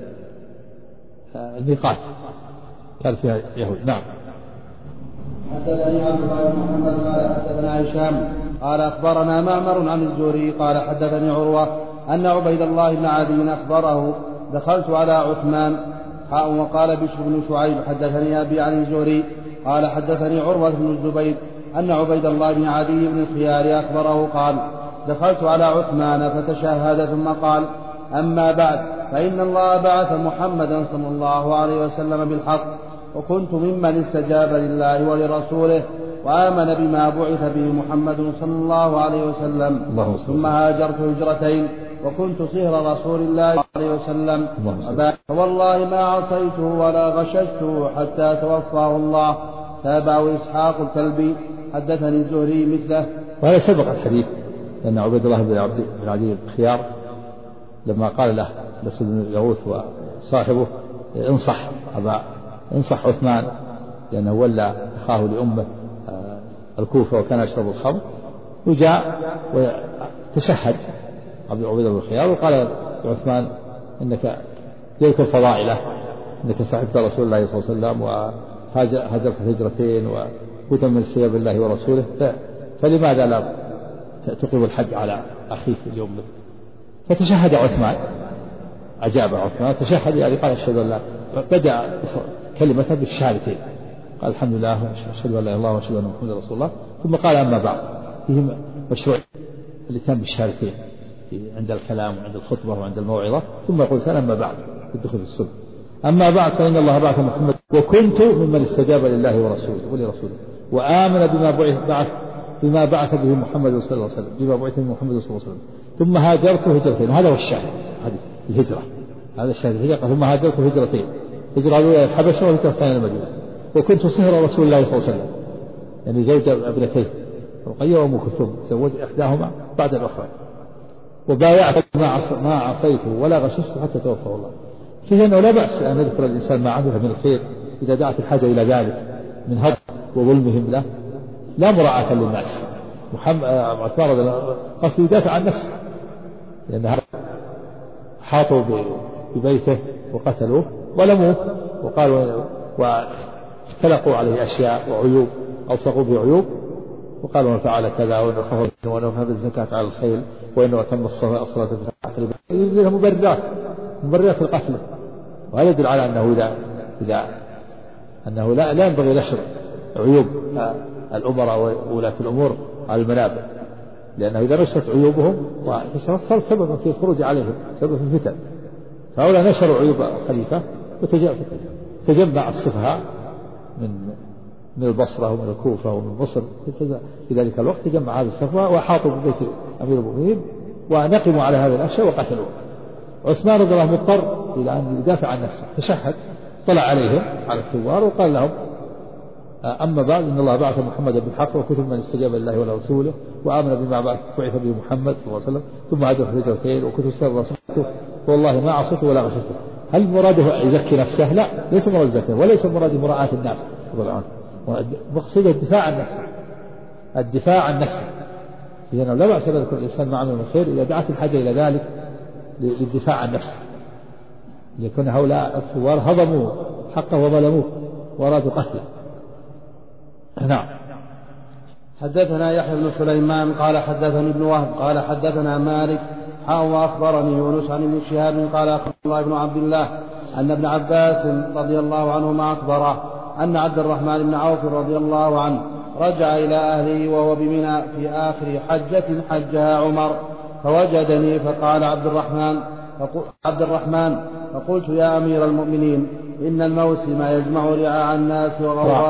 الميقات كان فيها يهود. نعم. حدثني عبد الله بن محمد قال حدثنا هشام قال أخبرنا معمر عن الزهري قال حدثني عروة أن عبيد الله بن عدي أخبره دخلت على عثمان وقال بشر بن شعيب حدثني أبي عن الزهري قال حدثني عروة بن الزبير أن عبيد الله بن عدي بن الخيار أخبره قال دخلت على عثمان فتشهد ثم قال أما بعد فإن الله بعث محمدا صلى الله عليه وسلم بالحق وكنت ممن استجاب لله ولرسوله وآمن بما بعث به محمد صلى الله عليه وسلم ثم هاجرت هجرتين وكنت صهر رسول الله عليه وسلم فوالله ما عصيته ولا غششته حتى توفاه الله. تابعه إسحاق الكلبي حدثني الزهري مثله. وهذا سبق الحديث أن عبد الله بن عدي الخيار لما قال له بس بن الغوث وصاحبه انصح عثمان لأنه ولى أخاه لأمه الكوفة وكان يشرب الخمر وجاء وتشهد عبد الله بن الخيار وقال عثمان إنك ليت فضائله أنك صاحبت رسول الله صلى الله عليه وسلم وهاجرت هجرتين وكنت من استجاب الله ورسوله، فلماذا لا تقيم الحج على أخيك اليوم؟ فتشهد عثمان، أجاب عثمان تشهد، يعني قال أشهد أن لا، بدأ كلمة بالشهادتين، قال الحمد لله أشهد أن لا إله إلا الله وأشهد أن محمدا رسول الله، ثم قال أما بعد. فيه مشروع اللسان بالشهادتين عند الكلام وعند الخطبة وعند الموعظة، ثم يقول أما بعد الدخول في السنة. أما بعد فإن الله بعث محمد وكنت ممن استجاب لله ولرسوله وآمن بما بعث به محمد صلى الله عليه وسلم، بما بعث به محمد صلى الله عليه وسلم، ثم هاجرت هجرتين. هذا هو الشاهد، هذه الهجرة، هذا الشاهد الهجرة. ثم هاجرت هجرتين، هجرة الأولى الحبشة وهجرة الثانية المدينة. وكنت صهر رسول الله صلى الله عليه وسلم، يعني زوج ابنتيه رقية وأم كلثوم، تزوج إحداهما بعد الأخرى. وبايعت ما عصيته ولا غششته حتى توفاه الله. فيه أنه لا بأس أن يذكر الإنسان ما عنده من الخير إذا دعت الحاجة إلى ذلك من هدف وظلمهم له، لا مراعاة للناس. عثمان قصد يدافع عن نفسه، لأن حاطوا ببيته وقتلوه ولموه، وقالوا واختلقوا عليه أشياء وعيوب، ألصقوا بعيوب، وقالوا من فعل كذا وإنه خفض وإنه فهد الزكاة على الخيل وإنه أتم الصلاة في البيت. مبررات القتل. وهذا يدل على أنه لا ينبغي نشر عيوب الأمراء وولاة الأمور على المنابر، لأنه إذا نشرت عيوبهم صار سببا في الخروج عليهم، سبب في الفتن. فهؤلاء نشروا عيوب الخليفة وتجمع السفهاء من البصرة ومن الكوفة ومن مصر في ذلك الوقت، تجمع هذا السفهاء وحاطوا ببيت أمير المؤمنين ونقموا على هذه الأشياء وقتلوه. عثمان رضي الله عنه مضطر إلى أن يدافع عن نفسه، تشهد، طلع عليهم على الثوار وقال لهم أما بعد إن الله بعث محمدا بالحق وكتب من استجاب لله ورسوله وآمن بما بعث به محمد صلى الله عليه وسلم، ثم هاجر هجرتين وكتب سر رسولته والله ما عصيته ولا غششته. هل مراده يزكي نفسه؟ لا، ليس مراد زكاة، وليس مراده مراعاة الناس، مقصوده الدفاع عن نفسه. لأنه لا بأس أن يذكر الإنسان ما عمل من خير إذا دعت الحاجة إلى ذلك للدفاع عن نفسه، ليكون هؤلاء الثوار هضموا حقه وظلموه وأرادوا قتله. نعم. حدثنا يحيى بن سليمان قال حدثني ابن وهب قال حدثنا مالك وأخبرني يونس عن ابن شهاب قال أخبرني الله بن عبد الله أن ابن عباس رضي الله عنهما أخبره أن عبد الرحمن بن عوف رضي الله عنه رجع إلى أهله وهو بمنى في آخر حجة حجها عمر، فوجدني فقال عبد الرحمن فقلت يا أمير المؤمنين إن الموسم يجمع رعاع الناس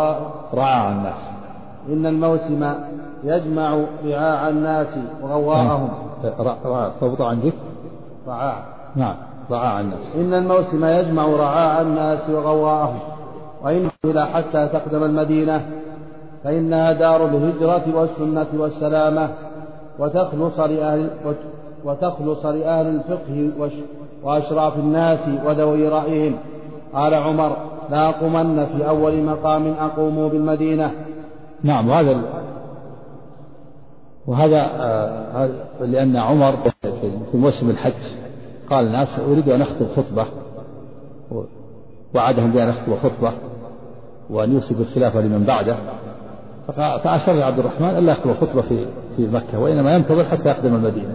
إن الموسم يجمع رعاع الناس وغواءهم. فبطأ عندك رعاع. نعم، رعاع الناس. إن الموسم يجمع رعاع الناس وغواءهم، وإن إلى حتى تقدم المدينة فإنها دار الهجرة والسنة والسلامة، وتخلص لأهل الفقه وأشراف الناس وذوي رأيهم. قال عمر لا أقومن في أول مقام أقوم بالمدينة. نعم. وهذا لأن عمر في موسم الحج قال الناس أريد أن أخطب خطبة، وعدهم بأن أخطب خطبة وأن يوصي بالخلافة لمن بعده، فأشار عبد الرحمن ألا يخطب خطبة في مكة، وإنما ينتظر حتى يقدم المدينة.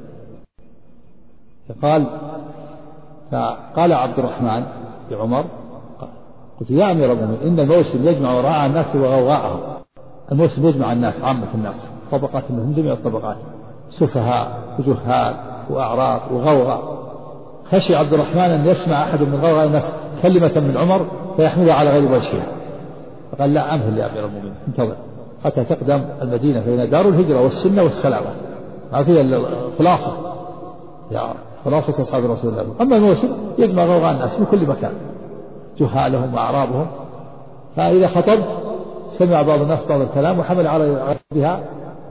فقال عبد الرحمن لعمر قلت يا أمير المؤمنين إن الموسم يجمع رعاع الناس وغواءهم. الموسم يجمع الناس، عامة الناس، طبقات الناس من جميع الطبقات، سفهاء وجهال وأعراض وغوغاء. خشي عبد الرحمن أن يسمع أحد من غوغاء الناس كلمة من عمر فيحملها على غير وجهها، فقال لا أمهل يا أمير المؤمنين، انتظر حتى تقدم المدينة فإنها دار الهجرة والسنة والسلامة. هذه الخلاصة، خلاصة أصحاب رسول الله. أما الموسم يجمع غوغاء الناس من كل مكان، جهالهم وأعرابهم، فإذا خطب سمع بعض الناس بعض الكلام وحمل على بها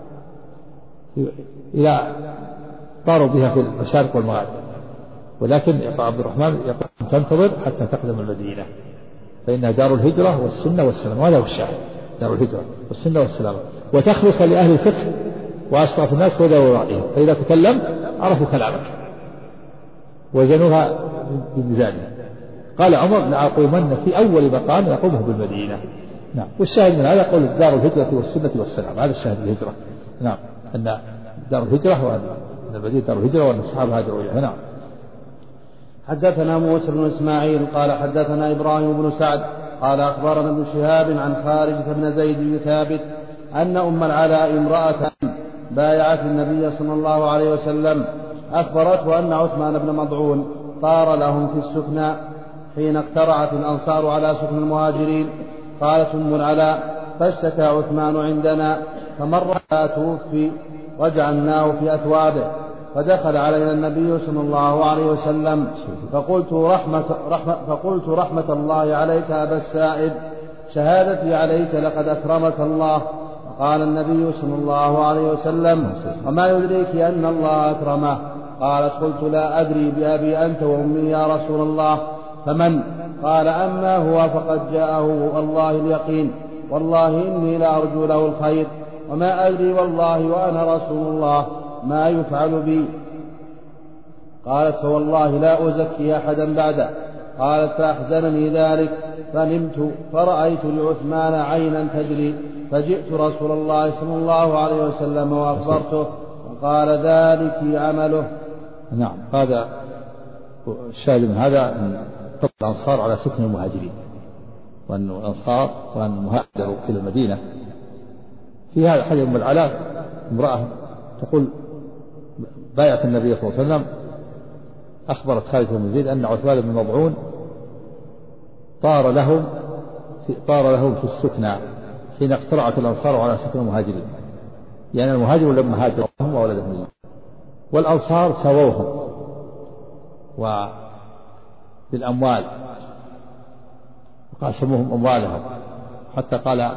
إلى طاروا بها في المشارق والمغارب. ولكن عبد الرحمن يقول تنتظر حتى تقدم المدينة فإنها دار الهجرة والسنة والسلام. وهذا هو الشاهد، دار الهجرة والسنة والسلام، وتخلص لأهل الفقه وأشراف الناس وذوي رأيهم، فإذا تكلمت عرفوا كلامك وزنوها بميزانها. قال عمر لأقومن في أول مقام يقومه بالمدينة. نعم. والشاهد من هذا قول دار الهجرة والسنة والسلام، هذا الشاهد الهجرة. نعم. أن دار الهجرة وأن المدينة دار الهجرة وأن الصحابة هاجروا إليها. نعم. حدثنا موسى بن إسماعيل قال حدثنا إبراهيم بن سعد قال أخبرنا ابن شهاب عن خارجة بن زيد بن ثابت أن أم العلاء امرأة بايعت النبي صلى الله عليه وسلم أخبرته أن عثمان بن مضعون طار لهم في السكنى حين اقترعت الأنصار على سكن المهاجرين. قالت أم العلاء فاشتكى عثمان عندنا فمر توفي وجعلناه في أثوابه فدخل علينا النبي صلى الله عليه وسلم فقلت رحمة الله عليك أبا السائب شهادتي عليك لقد أكرمك الله. قال النبي صلى الله عليه وسلم وما يدريك أن الله أكرمه؟ قالت قلت لا أدري بأبي أنت وأمي يا رسول الله فمن؟ قال أما هو فقد جاءه الله اليقين والله إني لأرجو له الخير وما أدري والله وأنا رسول الله ما يفعل بي. قالت فوالله لا أزكي أحدا بعده. قالت فأحزنني ذلك فنمت فرأيت لعثمان عينا تجري فجئت رسول الله صلى الله عليه وسلم وأخبرته وقال ذلك عمله. نعم. هذا الشاهد من هذا فضل الأنصار على سكن المهاجرين، وأن الأنصار وأن المهاجروا إلى المدينة. في هذا حديث أم العلاء امرأة تقول بايعت النبي صلى الله عليه وسلم أخبرت خالد بن زيد أن عثمان بن مضعون طار لهم في السكنى حين اقترعت الأنصار على سكن المهاجرين، يعني المهاجرون لما هاجروا هم وولدهم والأنصار سووهم بالأموال وقاسموهم أموالهم حتى قال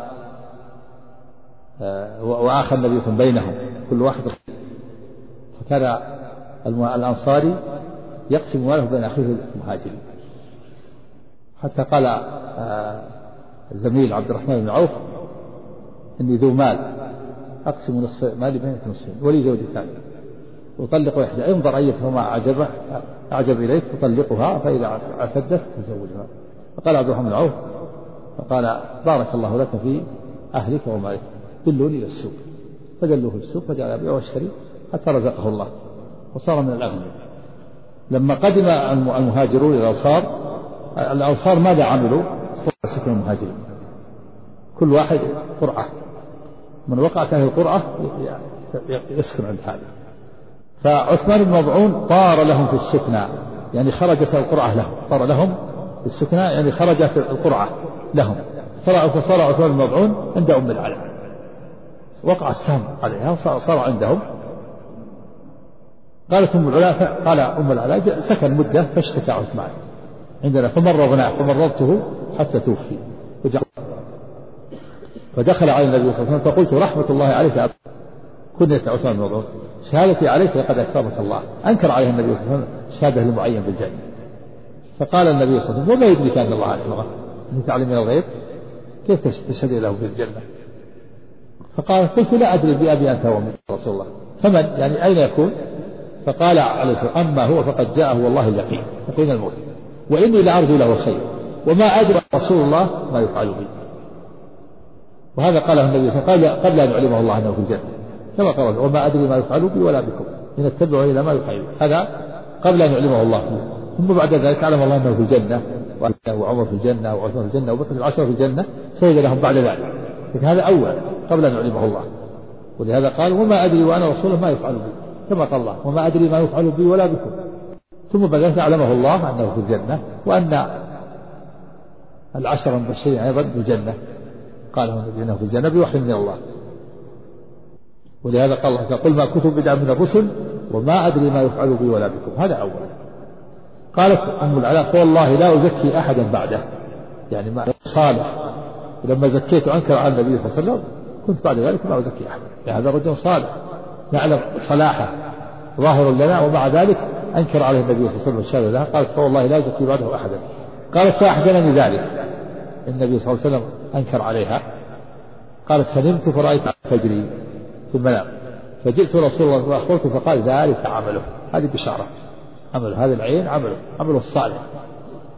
وآخى النبي بينهم كل واحد. فكان الأنصاري يقسم ماله بين أخيه المهاجرين حتى قال زميل عبد الرحمن بن عوف إني ذو مال أقسم نصف مالي بينك نصفين ولي زوجي ثانية أطلق إحدى انظر أيتهما أعجب إليك فطلقها فإذا اعتدت تزوجها. فقال عبد الرحمن بن عوف فقال بارك الله لك في أهلك ومالك دلوني إلى السوق فدلوه السوق فجعل يبيع ويشتري حتى رزقه الله وصار من الأغنياء. لما قدم المهاجرون إلى الأنصار ماذا عملوا؟ سكن المهاجرين كل واحد قرعة، من وقعت هذه القرعة يسكن عند هذا. فعثمان بن مضعون طار لهم في السكنى يعني خرجت القرعة لهم، طار لهم في السكنى يعني خرجت القرعة لهم. فصار عثمان بن مضعون عند أم العلاء وقع السهم عليها وصار عندهم. قالت أم العلاء قال أم العلاء سكن مدة فاشتكى عثمان عندنا فمرضته حتى توفي فدخل على النبي صلى الله عليه وسلم فقلت رحمة الله عليك كنية عثمان بن مضعون شهادتي عليك لقد أكرمك الله. أنكر عليه النبي صلى الله عليه وسلم شهادة المعين بالجنة. فقال النبي صلى الله عليه وسلم وما يدريك أن الله أكرمه أن تعلم من الغيب كيف تشهد له في الجنة؟ فقال قلت لا أدري بأبي أنت وأمي رسول الله فمن يعني أين يكون؟ فقال عليه الصلاة أما هو فقد جاءه والله اليقين يقين الموت وإني لأرجو له الخير وما أدري رسول الله ما يفعل به. وهذا قاله النبي صلى الله عليه وسلم قبل أن يعلمه الله أنه في الجنة كما قال وما أدري ما يفعل بي ولا بكم إن اتبعوا إلى ما يفعل. هذا قبل أن يعلمه الله فيه. ثم بعد ذلك علم الله أنه في الجنة وعمر في الجنة وعثمان في الجنة وبكر العشرة في الجنة شهد لهم بعد ذلك، لكن هذا أول قبل أن يعلمه الله. ولهذا قال وما أدري وأنا رسوله ما يفعل بي كما قال الله وما أدري ما يفعل بي ولا بكم. ثم بعد ذلك علمه الله أنه في الجنة وأن العشرة المبشرين أيضا في الجنة قال النبي أنه في الجنة بوحي من الله. ولهذا قال الله قل ما كنت بدعا من الرسل وما أدري ما يفعل بي ولا بكم. هذا أول. قالت أم العلاء فوالله لا أزكي أحدا بعده يعني ما صالح لما زكيت أنكر على النبي صلى الله عليه وسلم كنت بعد ذلك لا أزكي أحدا يعني هذا رجل صالح نعلم صلاحه ظاهر لنا ومع ذلك أنكر عليه النبي صلى الله عليه وسلم الشهادة لها. قالت فوالله لا أزكي بعده أحدا. قالت فأحزنني ذلك النبي صلى الله عليه وسلم أنكر عليها. قالت فنمت فرأيت تجري في المنام فجئت رسول الله وأخبرته فقال ذلك عمله. هذه بشارة عمله هذه العين عمله الصالح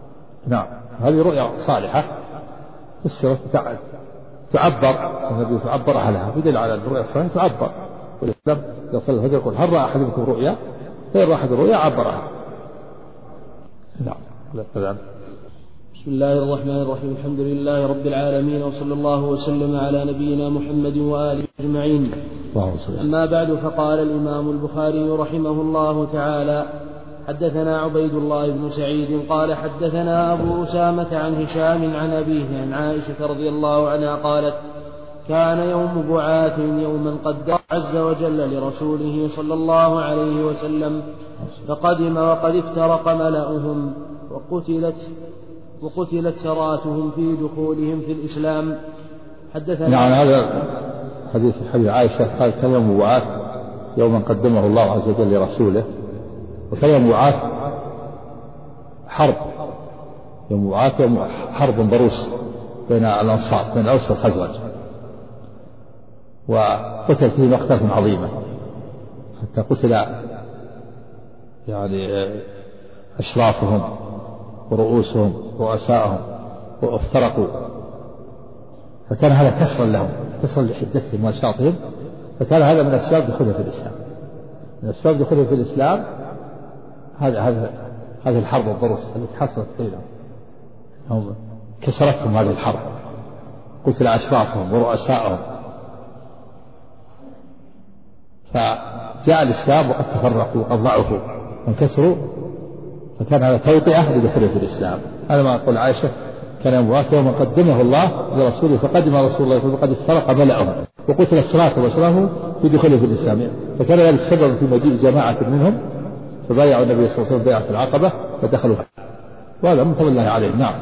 نعم هذه رؤيا صالحة فسرت تعبر النبي تعبر أهلها بدل على الرؤيا الصالحة تعبر. والإسلام إذا صلى الفجر يقول هل رأى أحدكم رؤيا؟ فإن رأى أحد الرؤيا عبرها. نعم. بسم الله الرحمن الرحيم. الحمد لله رب العالمين وصلى الله وسلم على نبينا محمد وآله أجمعين. أما بعد فقال الإمام البخاري رحمه الله تعالى حدثنا عبيد الله بن سعيد قال حدثنا أبو أسامة عن هشام عن أبيه عن عائشة رضي الله عنها قالت كان يوم بعاث يوما قدر عز وجل لرسوله صلى الله عليه وسلم فقدم وقد افترق ملأهم وقتلت سراتهم في دخولهم في الإسلام. حدثنا نعم هذا حديث عائشة قال كان يوم بعاث يوما قدمه الله عز وجل لرسوله. وكان يوم بعاث حرب يوم بعاث يوم حرب ضروس بين الأنصار بين الأوس والخزرج وقتل فيه مقتلة عظيمة حتى قتل يعني أشرافهم ورؤوسهم ورؤسائهم وافترقوا. فكان هذا كسرا لهم كسرا لحدتهم ونشاطهم. فكان هذا من أسباب دخولهم في الإسلام. من أسباب دخولهم في الإسلام هذه الحرب الضروس التي حصلت بينهم كسرتهم هذه الحرب قتل أشرافهم ورؤسائهم. فجاء الإسلام وقد تفرقوا وقد ضعفوا وانكسروا فكان هذا توطئة لدخوله في الإسلام. هذا ما يقول عائشة كان يوم قدمه الله لرسوله فقدم رسول الله فقد افترق ملأهم وقتل الصلاة وسلامه في دخوله في الإسلام. فكان ذلك سبب في مجيء جماعة منهم فبايعوا النبي صلى الله عليه وسلم بيعة العقبة فدخلوا وهذا من فضل الله عليه. نعم.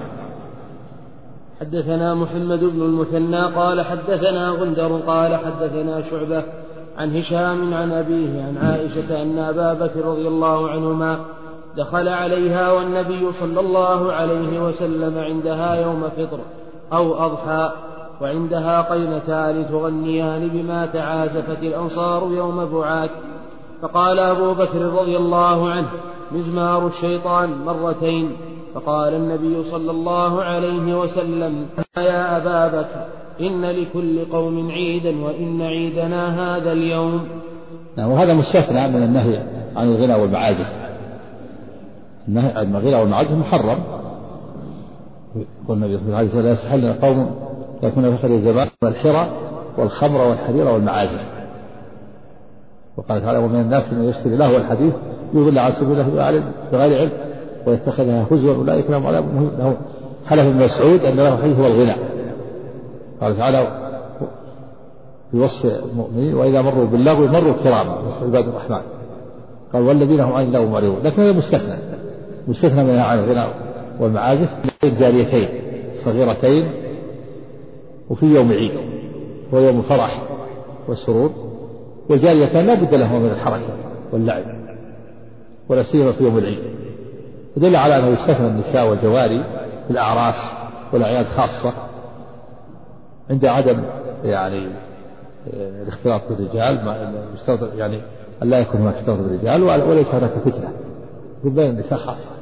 حدثنا محمد بن المثنى قال حدثنا غندر قال حدثنا شعبة عن هشام عن أبيه عن عائشة أن أبا بكر رضي الله عنهما دخل عليها والنبي صلى الله عليه وسلم عندها يوم فطر أو أضحى وعندها قينتان تغنيان بما تعازفت الأنصار يوم بعاث. فقال أبو بكر رضي الله عنه مزمار الشيطان مرتين. فقال النبي صلى الله عليه وسلم يا أبا بكر إن لكل قوم عيدا وإن عيدنا هذا اليوم. وهذا مستثنى من النهي عن الغنى والمعازف. النهي عن الغنى والمعازف محرم. يقول النبي صلى الله عليه وسلم لا يستحل قوم يكون في آخر الزمان الحرى والخمر والحرير والمعازف. وقال تعالى ومن الناس من يشتري له الحديث يضل عن سبيل الله بغير علم ويتخذها هزوا أولئك لهم عذاب مهين. حلف ابن مسعود أن له حديث هو الغنى. قال تعالى في وصف المؤمنين وإذا مروا باللغو مروا كراما وصف عباد الرحمن. قال والذين هم عن اللغو معرضون. لكن هذا مستثنى منها عن الغنى والمعازف جاريتين صغيرتين وفي يوم عيد هو يوم الفرح والسرور. والجاريتان لا بد لهما من الحركة واللعب ولا سيما في يوم العيد. ودل على أنه يستثنى النساء والجواري في الأعراس والأعياد خاصة عند عدم يعني الاختلاط بالرجال يعني أن لا يكون هناك اختلاط بالرجال وليس هناك فتنة بين النساء خاصة.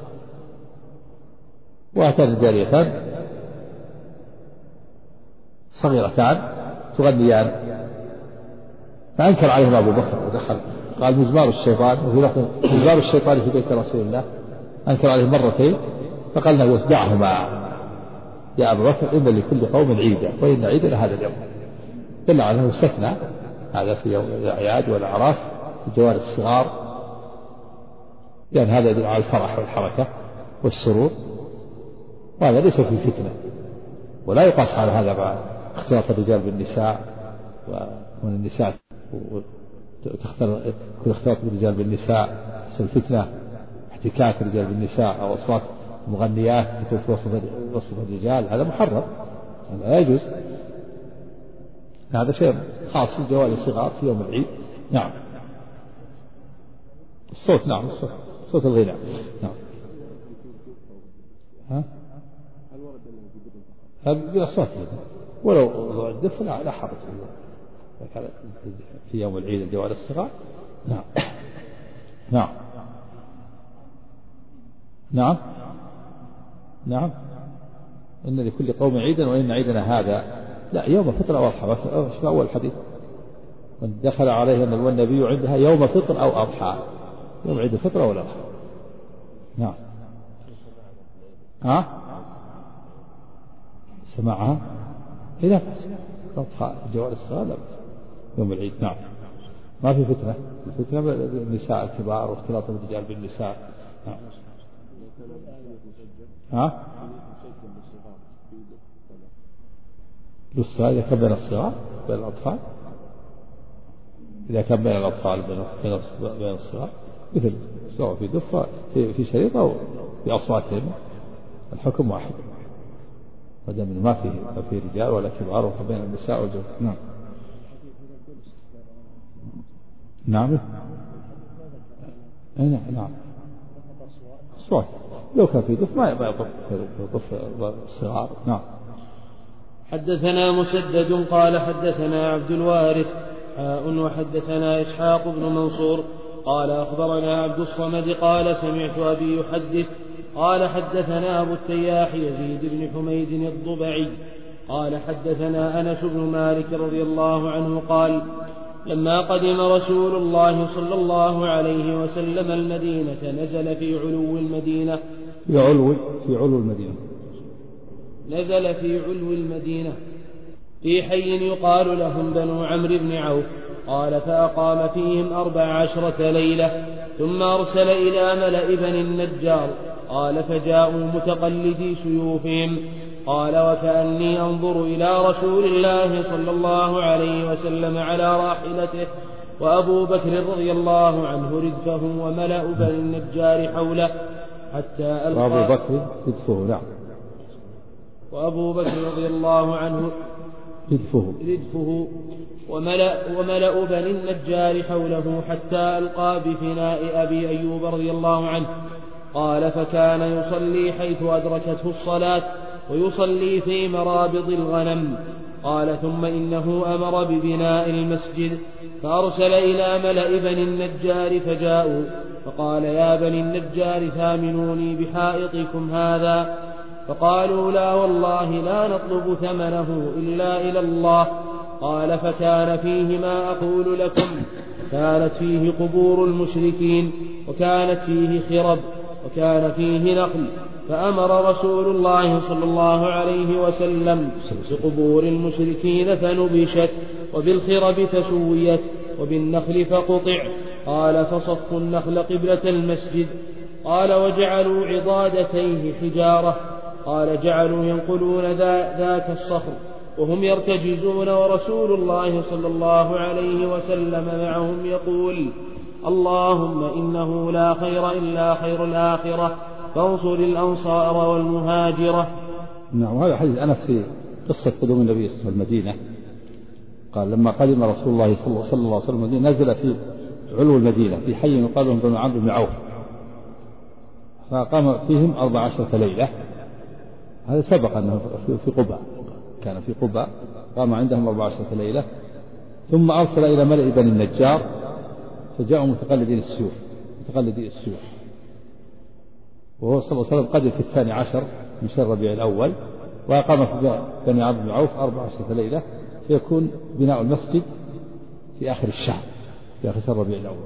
وهاتان الجاريتان صغيرتان تغنيان. فأنكر عليهم أبو بكر ودخل قال مزمار الشيطان وفي لفظ مزمار الشيطان في بيت رسول الله. أنكر عليهم مرتين فقال له دعهما يا أبو بكر إن لكل قوم عيدا وإن عيدنا هذا اليوم. دل على أنه استثنى هذا في يوم الأعياد والأعراس الجوار الصغار لأن يعني هذا يدل على الفرح والحركة والسرور وهذا ليس في فتنة. ولا يقاس على هذا مع اختلاط الرجال بالنساء ومن النساء كل اختلاط الرجال بالنساء في الفتنة احتكاك الرجال بالنساء أو أصوات مغنيات في وسط الرجال هذا محرم. هذا لا يجوز. هذا شيء خاص بالجوال الصغار في يوم العيد. نعم. الصوت نعم صوت الغناء نعم. هذا بالأصوات ولو الدف لا حرج في يوم العيد الجوال الصغار. نعم. نعم. نعم. نعم، إن لكل قوم عيدا وإن عيدنا هذا. لا، يوم فطر أو أضحى، بس شو أول حديث؟ من دخل عليه والنبي عندها يوم فطر أو أضحى، يوم عيد الفطر أو الأضحى. نعم. سماعها لا بأس، أضحى جوال الصلاة لا بأس يوم العيد. نعم، ما في فتنة، الفتنة بالنساء الكبار واختلاط الرجال بالنساء. للصلاة إذا كان بين الصغار بين الأطفال، إذا كان بين الأطفال بين الصغار، مثل سواء في دفة في شريط أو بأصواتهم، الحكم واحد ما دام ما في رجال ولا كبار وبين النساء والجو. نعم. نعم. نعم. أصوات لو كان في دف ما يضر في دف الصغار. نعم. حدثنا مسدد قال حدثنا عبد الوارث وحدثنا إسحاق بن منصور قال أخبرنا عبد الصمد قال سمعت أبي يحدث قال حدثنا أبو التياح يزيد بن حميد الضبعي قال حدثنا أنس بن مالك رضي الله عنه قال لما قدم رسول الله صلى الله عليه وسلم المدينة نزل في علو المدينة نزل في علو المدينة في حي يقال لهم بنو عمرو بن عوف. قال فأقام فيهم 14 ليلة ثم أرسل إلى ملأ بني النجار. قال فجاءوا متقلدي سيوفهم. قال وكأني أنظر إلى رسول الله صلى الله عليه وسلم على راحلته وأبو بكر رضي الله عنه ردفه وملأ بني النجار حوله حتى ألقى وأبو بكر ردفه. نعم. وأبو بكر رضي الله عنه ردفه وملأ بني النجار حوله حتى ألقى بفناء أبي أيوب رضي الله عنه. قال فكان يصلي حيث أدركته الصلاة ويصلي في مرابض الغنم. قال ثم إنه أمر ببناء المسجد فأرسل إلى ملأ بني النجار فجاءوا فقال يا بني النجار ثامنوني بحائطكم هذا. فقالوا لا والله لا نطلب ثمنه إلا إلى الله. قال فكان فيه ما أقول لكم، كانت فيه قبور المشركين وكانت فيه خرب وكان فيه نخل، فأمر رسول الله صلى الله عليه وسلم بقبور المشركين فنبشت وبالخرب فسويت وبالنخل فقطع. قال فصفوا النخل قبلة المسجد. قال وجعلوا عضادتيه حجارة. قال جعلوا ينقلون ذاك الصخر وهم يرتجزون ورسول الله صلى الله عليه وسلم معهم يقول اللهم إنه لا خير إلا خير الآخرة فانصر الأنصار والمهاجرة. نعم. وهذا حديث أنس في قصة قدوم النبي صلى الله عليه وسلم المدينة. قال لما قدم رسول الله صلى الله عليه وسلم المدينة نزل في علو المدينة في حي يقال لهم بنو عمرو بن عوف فقام فيهم 14 ليلة. هذا سبق أنه في قباء، كان في قباء قام عندهم 14 ليلة ثم أرسل إلى ملأ بني النجار فجاءوا متقلدي السيوف وهو صلى الله عليه وسلم قدم في 12 من شهر ربيع الأول وأقام في بني عمرو بن عوف 14 ليلة فيكون بناء المسجد في آخر الشهر في آخر شهر ربيع الأول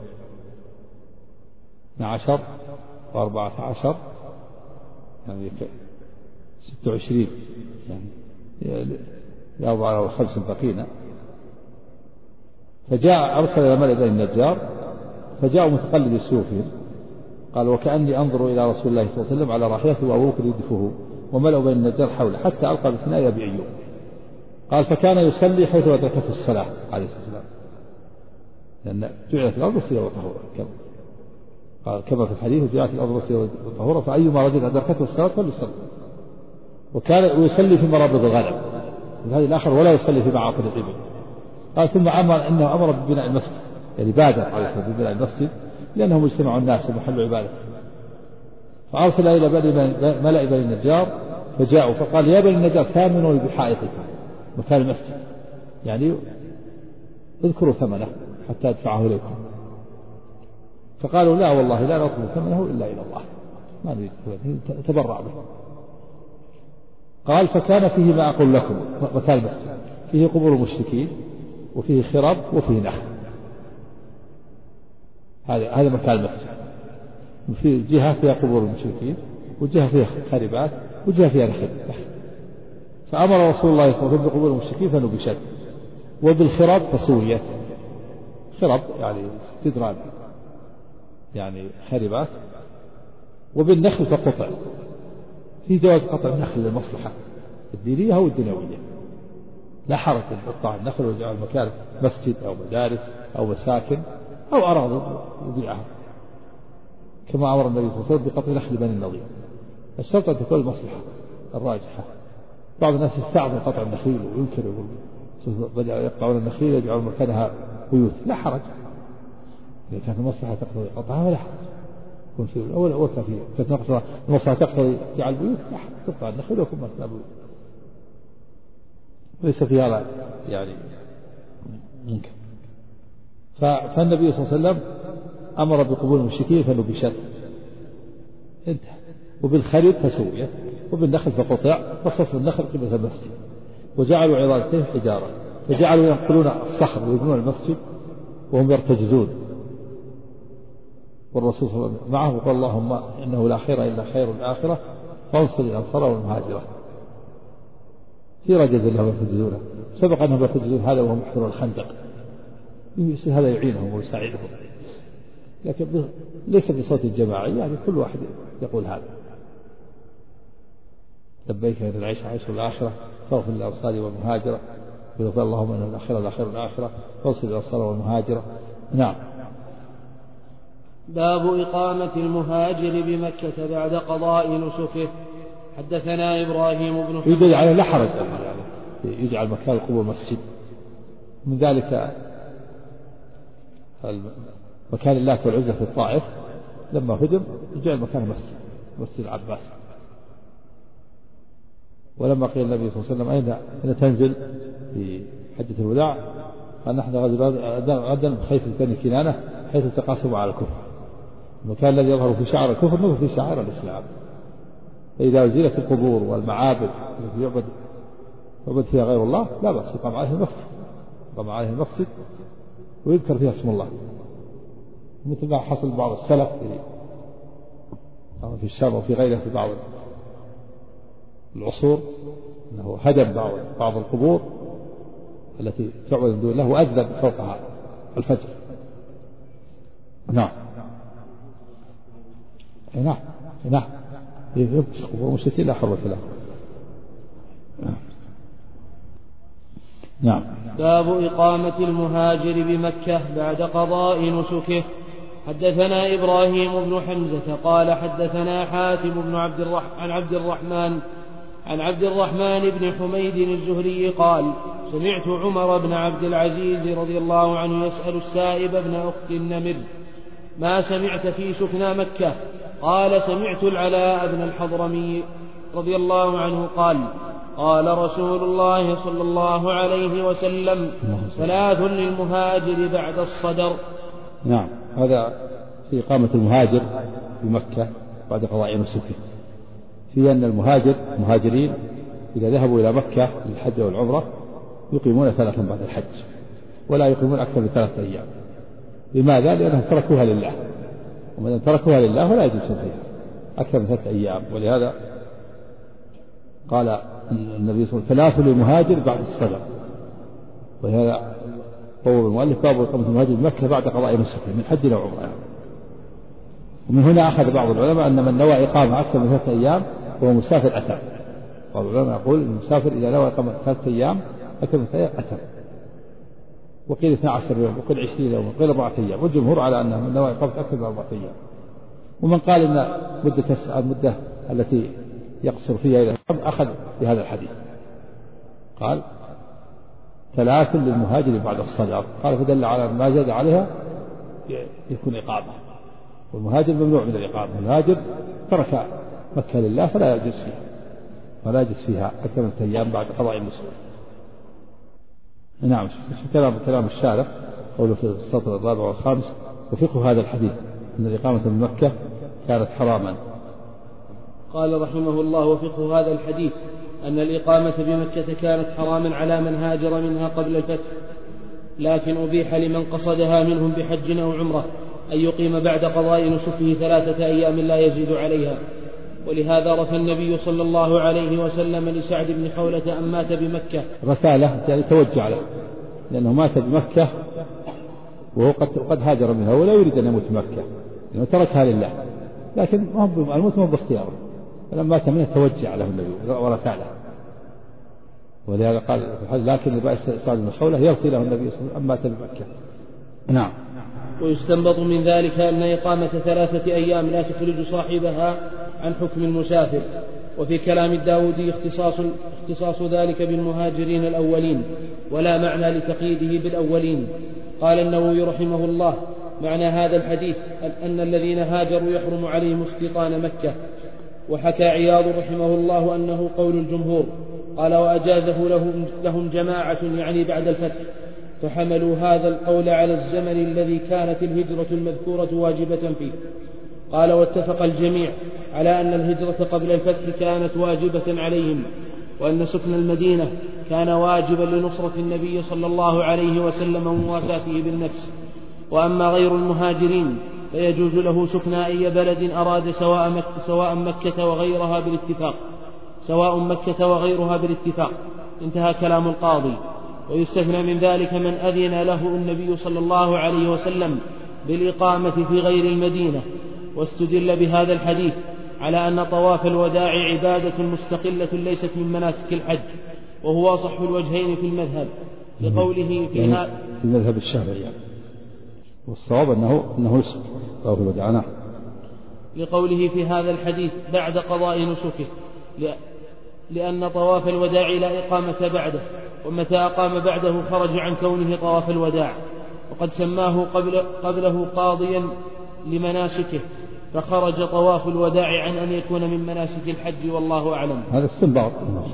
12 و14 يعني 26 يعني 4 و5 بقينا. فجاء أرسل إلى ملأ بني النجار فجاءوا متقلد السيوفهم. قال وكأني أنظر إلى رسول الله صلى الله عليه وسلم على راحلته وأبو بكر يدفه وملأ بني النجار حوله حتى ألقى بفناء أبي أيوب. قال فكان يصلي حيث أدركته الصلاة عليه الصلاة والسلام لأن جعلت الأرض مسجدا وطهورا قال كما في الحديث جعلت الأرض مسجدا وطهورا فأيما رجل أدركته الصلاة فليصلي. وكان يصلي في مرابض الغنم وهذا الآخر ولا يصلي في معاطل الإبل. قال ثم أمر ببناء المسجد يعني بادر عليه الصلاة والسلام ببناء المسجد لأنهم اجتمعوا الناس ومحل عبادة. فأرسل إلى ملأ بني النجار فجاءوا فقال يا بني النجار ثامنوا بحائطكم مكان المسجد يعني اذكروا ثمنه حتى أدفعه إليكم. فقالوا لا والله لا نطلب ثمنه إلا إلى الله ما نريد تبرع به. قال فكان فيه ما أقول لكم مكان المسجد، فيه قبور المشركين وفيه خرب وفيه نخل. هذا مكان المسجد، وفي جهة فيها قبور المشركين وجهة فيها خربات وجهة فيها نخل. فأمر رسول الله صلى الله عليه وسلم بقبور المشركين فنبشت، وبالخرب فسويت. خرب يعني جدران يعني خربات، وبالنخل فقطع. في جواز قطع النخل للمصلحة الدينية أو الدنيوية، لا حرج أن يقطع النخل ويجعل مكان مسجد أو مدارس أو مساكن أو أراضي يبيعها، كما أمر النبي صلى الله عليه وسلم بقطع نخل بني النضير. الشرط أن تكون المصلحة الراجحة. بعض الناس يستعظم قطع النخيل وينكر يقول يقطعون النخيل يجعلون مكانها بيوت، لا حرج إذا كانت المصلحة تقتضي قطعها ولا حرج. يكون في الأول أو في كانت المصلحة تقتضي جعل بيوت لا حرج، تقطع النخيل ويكون مكانها بيوت، ليس في هذا يعني ممكن. فالنبي صلى الله عليه وسلم أمر بقبول المشركين فنبشت، انتهى. وبالخريب فسويت، وبالنخل فقطع، فصف النخل قبل المسجد، وجعلوا عضادتين حجارة، فجعلوا ينقلون الصخر ويبنون المسجد وهم يرتجزون، والرسول صلى الله عليه وسلم معه وقال اللهم إنه لا خير إلا خير الآخرة فانصر الأنصار والمهاجرة. في رجز لهم يرتجزونه، سبق أنهم يرتجزون هذا وهم يحفرون الخندق، هذا يعينهم ويساعدهم، لكن ليس بصوت الجماعي، يعني كل واحد يقول هذا لبيك إن العيش عيش الآخرة فاغفر للأنصار والمهاجرة، ويقول اللهم إن الآخرة لا خير الآخرة فانصر الأنصار والمهاجرة. نعم. باب إقامة المهاجر بمكة بعد قضاء نسكه. حدثنا إبراهيم بن يدل على لا حرج يعني يجعل مكان القبور مسجد. من ذلك مكان اللات والعزى في الطائف لما هدم جعل مكان مسجد، مسجد العباس. ولما قيل النبي صلى الله عليه وسلم أين تنزل في حجة الوداع قال نحن غدا بخيف بني كنانة حيث تقاسموا على الكفر. المكان الذي يظهر في شعار الكفر نظهر في شعار الإسلام. فإذا أزيلت القبور والمعابد التي يعبد فيها غير الله لا بأس يقام عليه المسجد، يقام عليه المسجد ويذكر فيها اسم الله، مثل ما حصل بعض السلف في الشام وفي غيره في بعض العصور أنه هدم بعض القبور التي تعبد من دون الله وأذن فوقها الفجر. نعم نعم يبقى قبور المشركين لا حرمة له. نعم. باب إقامة المهاجر بمكة بعد قضاء نسكه. حدثنا إبراهيم بن حمزة قال حدثنا حاتم بن عن عبد الرحمن بن حميد الزهري قال سمعت عمر بن عبد العزيز رضي الله عنه يسأل السائب بن أخت النمر ما سمعت في سكنى مكة؟ قال سمعت العلاء بن الحضرمي رضي الله عنه قال رسول الله صلى الله عليه وسلم 3 للمهاجر بعد الصدر. نعم. هذا في إقامة المهاجر بمكة بعد قضاء نسكه، في أن المهاجرين إذا ذهبوا إلى مكة للحج والعمرة يقيمون 3 بعد الحج، ولا يقيمون أكثر من 3 أيام. لماذا؟ لأنهم تركوها لله، ومن تركوها لله فلا يجلسون فيها أكثر من 3 أيام. ولهذا قال النبي صلى الله عليه وسلم 3 للمهاجر بعد الصدر. وهذا قول المؤلف باب إقامة المهاجر بمكة بعد قضاء نسكه من حج أو عمرة. ومن هنا أخذ بعض العلماء أن من نوى إقامة أكثر من 3 أيام وهو مسافر أتم. بعض العلماء يقول المسافر إذا نوى إقامة 3 أيام أكثر من 3 أيام أتم، وقيل 12 يوم وقيل 20 يوم وقيل 4 أيام، والجمهور على أنه من نوى إقامة أكثر من 4 أيام. ومن قال إن المدة التي يقصر فيها إلى أخذ بهذا الحديث، قال 3 للمهاجر بعد الصدر، قال فدل على ما زاد عليها يكون إقامة، والمهاجر ممنوع من الإقامة. المهاجر ترك مكة لله فلا يجلس فيها أكثر من 3 أيام بعد قضاء النسك. نعم. كلام الشارع قوله في السطر 4 و5 وفقه هذا الحديث أن الإقامة من مكة كانت حراما. قال رحمه الله وفقه هذا الحديث أن الإقامة بمكة كانت حراما على من هاجر منها قبل الفتح، لكن أبيح لمن قصدها منهم بحج أو عمرة أن يقيم بعد قضاء نسكه 3 أيام لا يزيد عليها. ولهذا رثى النبي صلى الله عليه وسلم لسعد بن حولة أن مات بمكة. رثاله يعني توجع له، لأنه مات بمكة وهو قد هاجر منها ولا يريد أن يموت بمكة، لأنه تركها لله، لكن الموت مو باختياره، فلما مات منه توجع له النبي ورثاله. ولهذا قال لكن سعد بن حولة يرثي له النبي صلى الله عليه وسلم أن مات بمكة. نعم. ويستنبط من ذلك أن إقامة 3 أيام لا تخرج صاحبها عن حكم المسافر. وفي كلام الداودي اختصاص ذلك بالمهاجرين الأولين، ولا معنى لتقييده بالأولين. قال النووي رحمه الله: معنى هذا الحديث أن الذين هاجروا يحرم عليهم استيطان مكة. وحكى عياض رحمه الله أنه قول الجمهور. قال: وأجازه لهم جماعة يعني بعد الفتح، فحملوا هذا القول على الزمن الذي كانت الهجرة المذكورة واجبة فيه. قال: واتفق الجميع على أن الهجرة قبل الفتح كانت واجبة عليهم، وأن سكن المدينة كان واجبا لنصرة النبي صلى الله عليه وسلم ومواساته بالنفس. وأما غير المهاجرين فيجوز له سكن أي بلد أراد سواء مكة وغيرها بالاتفاق. انتهى كلام القاضي. ويستثنى من ذلك من أذن له النبي صلى الله عليه وسلم بالإقامة في غير المدينة. واستدل بهذا الحديث على أن طواف الوداع عبادة مستقلة ليست من مناسك الحج، وهو أصح الوجهين في المذهب، لقوله فيها في المذهب الشافعي يعني. والصواب أنه يسقط طواف الوداع، لقوله في هذا الحديث بعد قضاء نسكه، لأن طواف الوداع لا إقامة بعده، ومتى أقام بعده خرج عن كونه طواف الوداع، وقد سماه قبله قاضيا لمناسكه، فخرج طواف الوداع عن أن يكون من مناسك الحج، والله أعلم. هذا استنباط.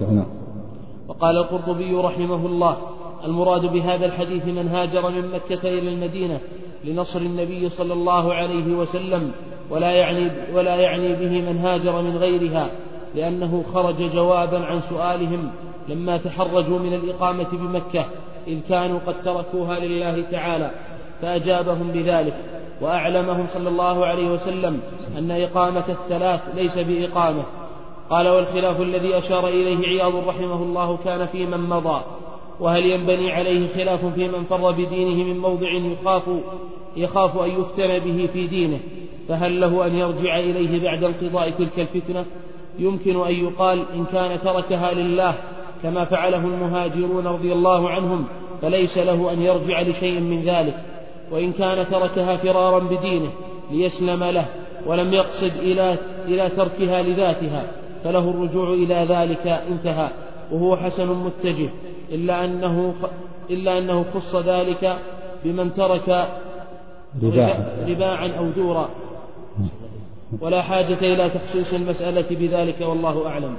وقال القرطبي رحمه الله: المراد بهذا الحديث من هاجر من مكة إلى المدينة لنصر النبي صلى الله عليه وسلم، ولا يعني به من هاجر من غيرها، لأنه خرج جوابا عن سؤالهم لما تحرجوا من الإقامة بمكة، إذ كانوا قد تركوها لله تعالى، فأجابهم بذلك، وأعلمهم صلى الله عليه وسلم أن إقامة 3 ليس بإقامة. قال: والخلاف الذي أشار إليه عياض رحمه الله كان في من مضى، وهل ينبني عليه خلاف في من فر بدينه من موضع يخاف أن يفتن به في دينه، فهل له أن يرجع إليه بعد انقضاء تلك الفتنة؟ يمكن أن يقال إن كان تركها لله كما فعله المهاجرون رضي الله عنهم فليس له أن يرجع لشيء من ذلك، وإن كان تركها فرارا بدينه ليسلم له ولم يقصد إلى تركها لذاتها فله الرجوع إلى ذلك. انتهى. وهو حسن متجه، إلا أنه خص ذلك بمن ترك رباعا أو دورا، ولا حاجة إلى تخصيص المسألة بذلك، والله أعلم.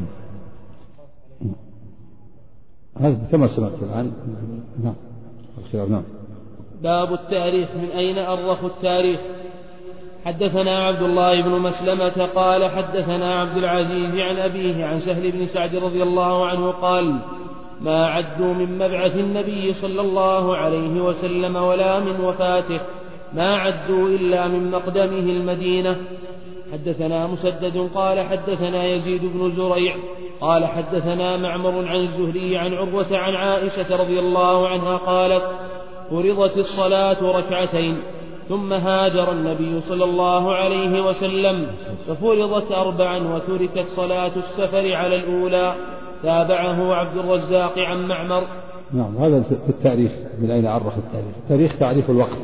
هذا كما سمعت الآن. نعم. باب التاريخ. من أين أرخ التاريخ؟ حدثنا عبد الله بن مسلمة قال حدثنا عبد العزيز عن أبيه عن سهل بن سعد رضي الله عنه قال: ما عدوا من مبعث النبي صلى الله عليه وسلم ولا من وفاته، ما عدوا إلا من مقدمه المدينة. حدثنا مسدد قال حدثنا يزيد بن زريع قال حدثنا معمر عن الزهري عن عروة عن عائشة رضي الله عنها قالت: فرضت الصلاة 2 ثم هاجر النبي صلى الله عليه وسلم ففرضت 4 وتركت صلاة السفر على الأولى. تابعه عبد الرزاق عن معمر. نعم. هذا في التاريخ. من أين أرخ التاريخ؟ التاريخ تعريف الوقت،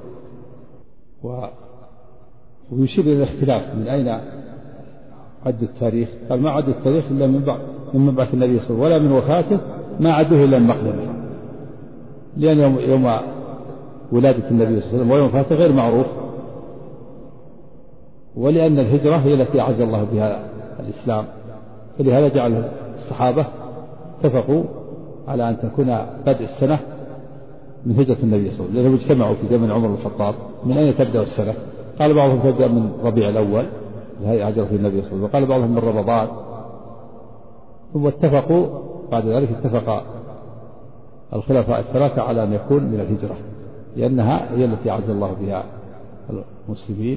ويشير إلى الاختلاف من أين عد التاريخ. قال: ما عد التاريخ إلا من مبعث النبي صلى الله عليه وسلم ولا من وفاته، ما عدوه إلا من مقدمه، لأن يوم ولادة النبي صلى الله عليه وسلم ويوم وفاته غير معروف، ولأن الهجرة هي التي أعز الله بها الإسلام، فلهذا جعل الصحابة اتفقوا على أن تكون بدء السنة من هجرة النبي صلى الله عليه وسلم، لأنهم اجتمعوا في زمن عمر بن الخطاب من أين تبدأ السنة؟ قال بعضهم تبدأ من ربيع الأول، هذه هجرة النبي صلى الله عليه وسلم، وقال بعضهم من رمضان، ثم اتفقوا بعد ذلك اتفق الخلفاء الثلاثة على أن يكون من الهجرة، لأنها هي التي أعز الله بها المسلمين،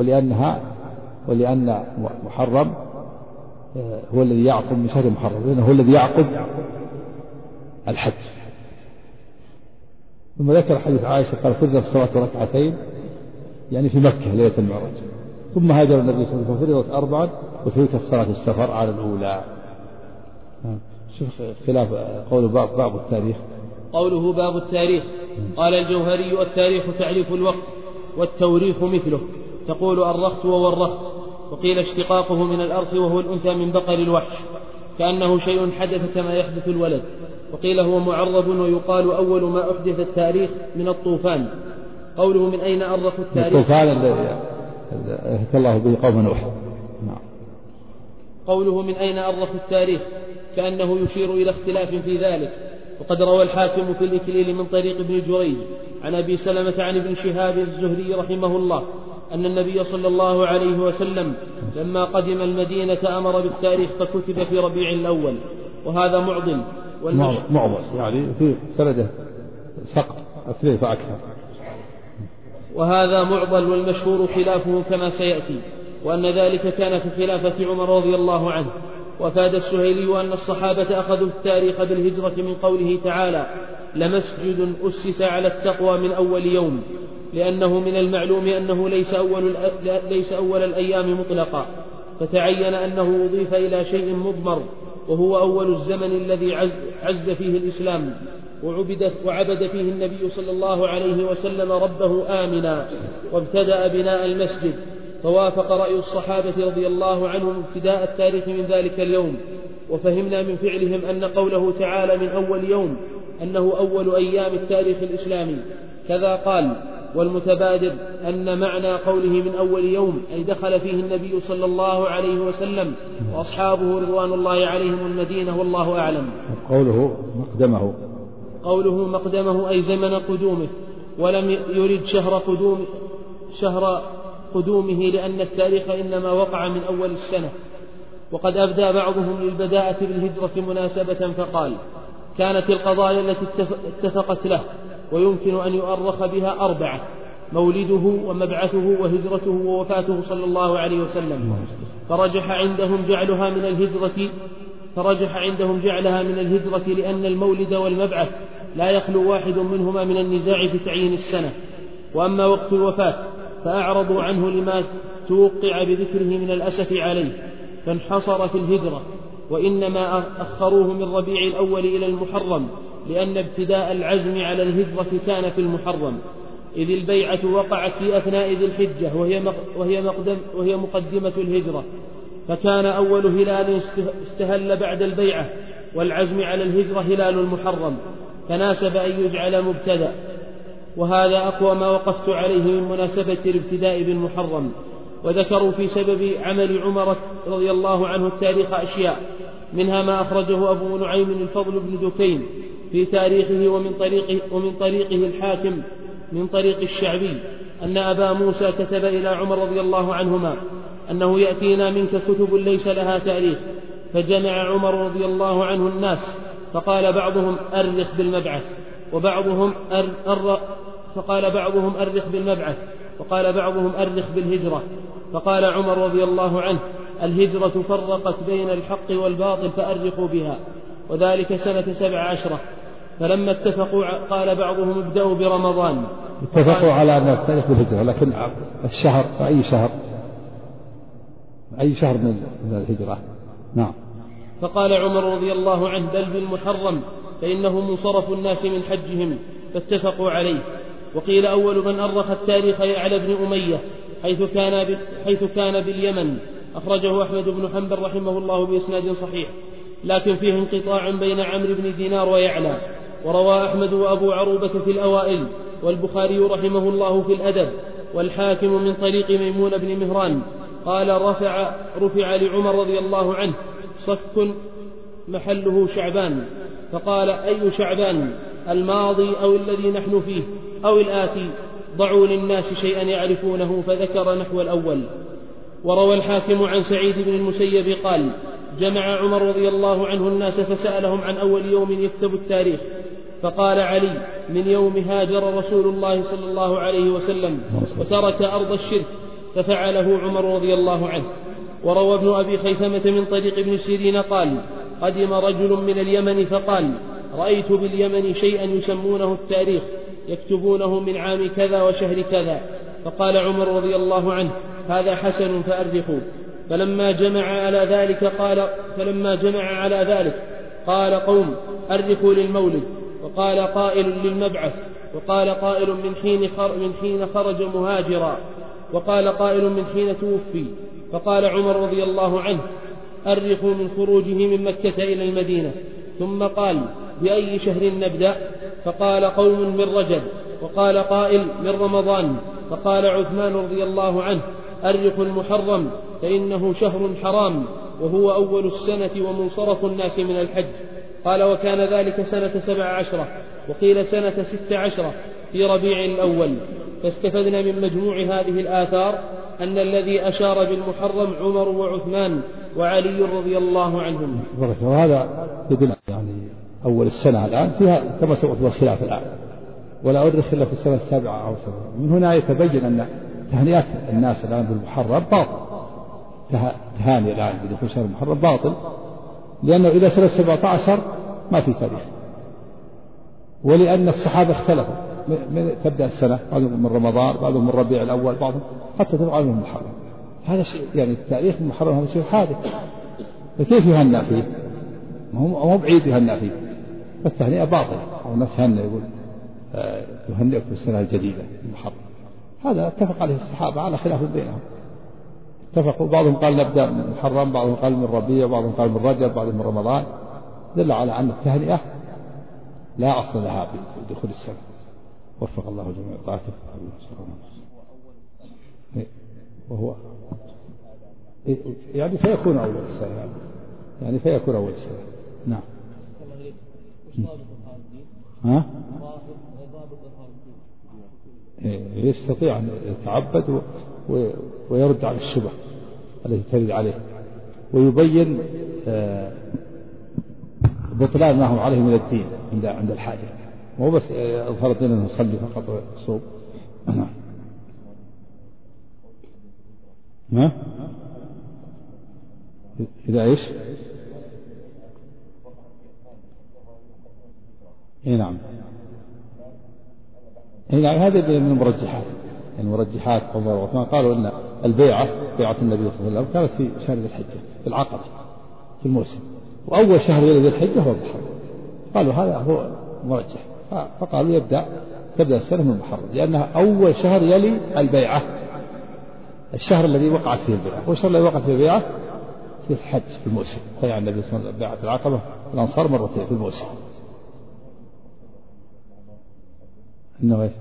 ولأن محرم هو الذي يعقب من شهر محرم، لأنه هو الذي يعقب الحج. ثم ذكر حديث عائشة قال فرضت الصلاة ركعتين يعني في مكة ليلة المعراج، ثم هاجر النبي صلى الله عليه وسلم ففرضت 4 وتركت صلاة السفر على الأولى. شوف خلاف قوله باب التاريخ. قوله باب التاريخ قال الجوهري التاريخ تعريف الوقت، والتوريخ مثله، تقول أرخت وورخت، وقيل اشتقاقه من الأرخ وهو الأنثى من بقر الوحش، كأنه شيء حدث كما يحدث الولد، وقيل هو معرب، ويقال أول ما أحدث التاريخ من الطوفان. قوله من أين أرخ التاريخ؟ الطوفان الذي أهلك الله به قوم نوح. نعم. قوله من أين أرخ التاريخ كأنه يشير إلى اختلاف في ذلك. وقد روى الحاكم في الإكليل من طريق ابن جريج عن أبي سلمة عن ابن شهاب الزهري رحمه الله أن النبي صلى الله عليه وسلم لما قدم المدينة أمر بالتاريخ فكتب في ربيع الأول، وهذا معضل يعني في سنده سقط 2 فأكثر، وهذا معضل، والمشهور خلافه كما سيأتي، وأن ذلك كان في خلافة عمر رضي الله عنه. وفاد السهيلي أن الصحابة أخذوا التاريخ بالهجرة من قوله تعالى لمسجد أسس على التقوى من أول يوم، لأنه من المعلوم أنه ليس أول الأيام مطلقا، فتعين أنه أضيف إلى شيء مضمر، وهو أول الزمن الذي عز فيه الإسلام وعبد فيه النبي صلى الله عليه وسلم ربه آمنا، وابتدأ بناء المسجد، فوافق رأي الصحابة رضي الله عنهم ابتداء التاريخ من ذلك اليوم. وفهمنا من فعلهم أن قوله تعالى من أول يوم أنه أول أيام التاريخ الإسلامي. كذا قال والمتبادر أن معنى قوله من أول يوم أي دخل فيه النبي صلى الله عليه وسلم وأصحابه رضوان الله عليهم المدينة، والله أعلم. قوله مقدمه أي زمن قدومه، ولم يرد شهر قدومه لأن التاريخ إنما وقع من أول السنة. وقد أبدى بعضهم للبداءة بالهجرة مناسبة فقال كانت القضايا التي اتفقت له ويمكن أن يؤرخ بها 4: مولده ومبعثه وهجرته ووفاته صلى الله عليه وسلم، فرجح عندهم جعلها من الهجرة لأن المولد والمبعث لا يخلو واحد منهما من النزاع في تعيين السنة. وأما وقت الوفاة فأعرضوا عنه لما توقع بذكره من الأسف عليه فانحصر في الهجرة، وإنما أخروه من ربيع الأول إلى المحرم، لأن ابتداء العزم على الهجرة كان في المحرم، إذ البيعة وقعت في أثناء ذي الحجة وهي مقدمة الهجرة، فكان أول هلال استهل بعد البيعة والعزم على الهجرة هلال المحرم، فناسب أن يجعل مبتدأ. وهذا أقوى ما وقفت عليه من مناسبة الابتداء بالمحرم. وذكروا في سبب عمل عمر رضي الله عنه التاريخ أشياء، منها ما أخرجه أبو نعيم الفضل بن دكين في تاريخه ومن طريقه الحاكم من طريق الشعبي أن أبا موسى كتب إلى عمر رضي الله عنهما أنه يأتينا منك كتب ليس لها تاريخ، فجمع عمر رضي الله عنه الناس، فقال بعضهم أرخ بالمبعث وقال بعضهم أرخ بالهجرة، فقال عمر رضي الله عنه الهجرة فرقت بين الحق والباطل فأرخوا بها، وذلك سنة 17. فلما اتفقوا قال بعضهم ابدأوا برمضان، اتفقوا على أن التاريخ بالهجرة، لكن الشهر أي شهر من الهجرة. نعم. فقال عمر رضي الله عنه بل بالمحرم، فإنه منصرف الناس من حجهم، فاتفقوا عليه. وقيل أول من أرخ التاريخ يعلى بن أمية حيث كان باليمن، أخرجه أحمد بن حنبل رحمه الله بإسناد صحيح، لكن فيه انقطاع بين عمرو بن دينار ويعلى. وروى أحمد وأبو عروبة في الأوائل، والبخاري رحمه الله في الأدب، والحاكم من طريق ميمون بن مهران قال رفع لعمر رضي الله عنه صك محله شعبان، فقال أي شعبان، الماضي أو الذي نحن فيه أو الآتي؟ ضعوا للناس شيئا يعرفونه، فذكر نحو الأول. وروى الحاكم عن سعيد بن المسيب قال جمع عمر رضي الله عنه الناس فسألهم عن أول يوم يكتب التاريخ، فقال علي: من يوم هاجر رسول الله صلى الله عليه وسلم وترك أرض الشرك، ففعله عمر رضي الله عنه. وروى ابن أبي خيثمة من طريق ابن سيرين قال: قدم رجل من اليمن فقال: رأيت باليمن شيئا يسمونه التاريخ، يكتبونه من عام كذا وشهر كذا. فقال عمر رضي الله عنه: هذا حسن فأرخوا. فلما جمع على ذلك قال قوم: أرخوا للمولد. وقال قائل: للمبعث. وقال قائل: من حين خرج مهاجرا. وقال قائل: من حين توفي. فقال عمر رضي الله عنه: أرخوا من خروجه من مكة إلى المدينة. ثم قال: بأي شهر نبدأ؟ فقال قوم: من رجب. وقال قائل: من رمضان. فقال عثمان رضي الله عنه: أرخوا المحرم فإنه شهر حرام، وهو أول السنة ومنصرف الناس من الحج. قال: وكان ذلك سنة 17 وقيل سنة 16 في ربيع الأول. فاستفدنا من مجموع هذه الآثار أن الذي أشار بالمحرم عمر وعثمان وعلي رضي الله عنهم. وهذا يدل يعني أول السنة الآن فيها كما سبق بالخلاف الآن، ولا أدرك إلا في السنة 7 أو 7. من هنا يتبين أن تهنئة الناس الآن بالمحرم باطل، تهاني الآن بدخول شهر المحرم باطل، لأنه إذا سنة 17 ما في تاريخ، ولأن الصحابة اختلفوا من تبدأ السنة، بعضهم من رمضان، بعضهم من ربيع الأول، بعضهم حتى تبقى من المحرم. هذا شيء يعني التاريخ المحرم هذا شيء حادث، فكيف يهنأ فيه؟ هو بعيد يهنأ فيه، فالتهنئة باطلة. أو الناس هنأ يقول يهنئك في السنة الجديدة المحرم، هذا اتفق عليه الصحابة على خلاف بينهم. اتفقوا، بعضهم قال نبدأ من المحرم، بعضهم قال من ربيع، بعضهم قال من رجب، بعضهم من رمضان. دل على أن التهنئة لا أصل لها في دخول السنة. وفق الله جميع طاعته. وهو يعني فيكون أول السنة، يعني فيكون أول السنة. نعم. ها؟ يستطيع أن يتعبد ويرد عن الشبه التي ترد عليه، ويبين بطلان ما هو عليه من الدين عند الحاجة، مو بس أظهر الدين أنه يصلي فقط ويصوم. ها؟ إذا إيش؟ نعم. نعم، هذه من المرجحات. المرجحات عمر وعثمان قالوا أن البيعة، بيعة النبي صلى الله عليه وسلم، كانت في شهر ذي الحجة في العقبة في الموسم، وأول شهر ذي الحجة هو المحرم. قالوا هذا هو مرجح، فقالوا تبدأ السنة من المحرم، لأنها أول شهر يلي البيعة، الشهر الذي وقعت فيه البيعة. والشهر الذي وقعت فيه البيعة في الحج في الموسم، فيعني النبي صلى الله عليه وسلم بيعة العقبة الأنصار مرتين في الموسم. إنه إيش؟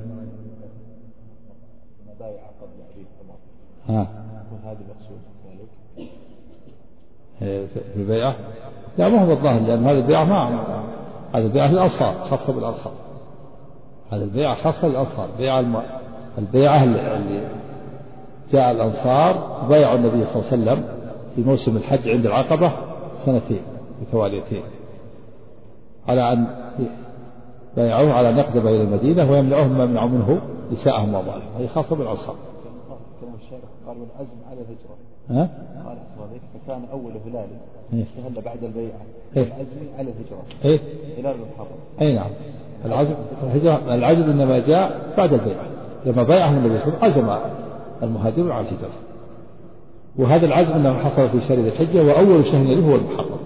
ها؟ وهذا مقصود في البيعة؟ لا، ما هو الظاهر، لأن هذه البيعة هذه البيعة للأنصار، خاصة بالأنصار. هذه البيعة خاصة بالأنصار، البيعة اللي جاء الأنصار بايعوا النبي صلى الله عليه وسلم في موسم الحج عند العقبة سنتين متواليتين، على أن بايعوه على نقدم إلى المدينة ويمنعهم ما منعوا منه نساءهم وأموالهم. هذه خاصة بالأنصار. كلام الشيخ قال والعزم على الهجرة. ها؟ قال أصلا فكان أول هلال استهل بعد البيعة. إيه؟ العزم على الهجرة. إيه؟ هلال المحرم. أي نعم. العزم إنما جاء بعد البيعة، لما بايعهم النبي صلى الله عليه وسلم عزم المهاجرون على الهجرة، وهذا العزم إنما حصل في شهر ذي الحجة، وأول شهر له هو المحرم.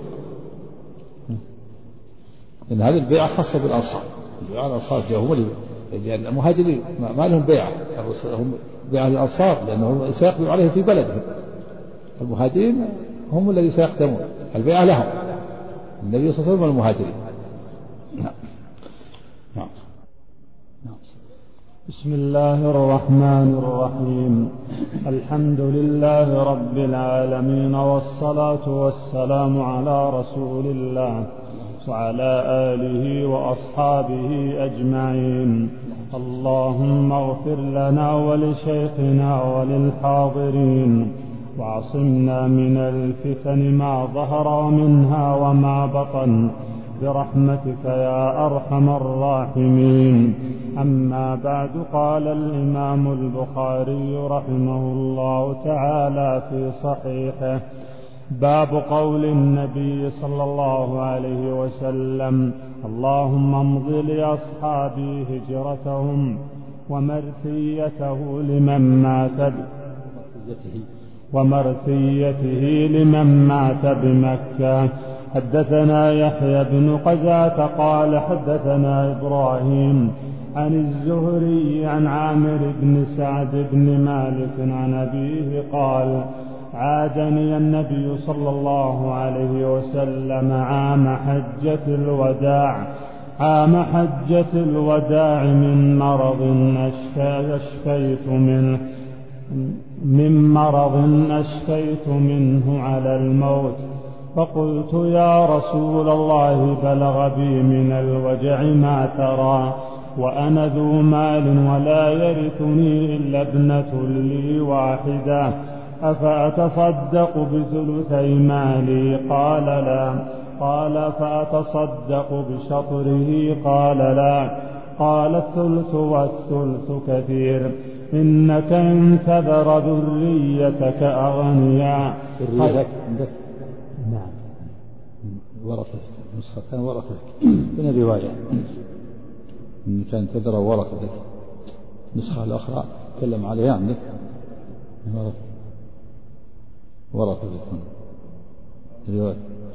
إن هذه البيعة خاصة بالأنصار. الأنصار هم لأن المهاجرين ما لهم بيعة، هم بيعة الأنصار لأنهم سيقدم عليهم في بلدهم. المهاجرين هم الذين سيقدمون، البيعة لهم النبي صلى الله عليه وسلم والمهاجرين. نعم. نعم. بسم الله الرحمن الرحيم. الحمد لله رب العالمين، والصلاة والسلام على رسول الله وعلى آله وأصحابه أجمعين. اللهم اغفر لنا ولشيخنا وللحاضرين، وعصمنا من الفتن ما ظهر منها وما بطن برحمتك يا أرحم الراحمين. أما بعد، قال الإمام البخاري رحمه الله تعالى في صحيحه: باب قول النبي صلى الله عليه وسلم: اللهم امض لأصحابي هجرتهم ومرثيته لمن مات بمكة. حدثنا يحيى بن قزعة قال حدثنا إبراهيم عن الزهري عن عامر بن سعد بن مالك عن أبيه قال: عادني النبي صلى الله عليه وسلم عام حجة الوداع من مرض أشفيت منه على الموت، فقلت: يا رسول الله، بلغ بي من الوجع ما ترى، وأنا ذو مال ولا يرثني إلا ابنة لي واحدة، أفأتصدق بثلثي مالي؟ قال: لا. قال: فأتصدق بشطره؟ قال: لا. قال: الثلث والثلث كثير، إنك إن تذر ذريتك أغنياء. نعم، ورثتك نسخة كان ورثتك من الرواية، إن كان تذر ورثتك. النسخة الأخرى تكلم عليها عندك ورثتك الرواية.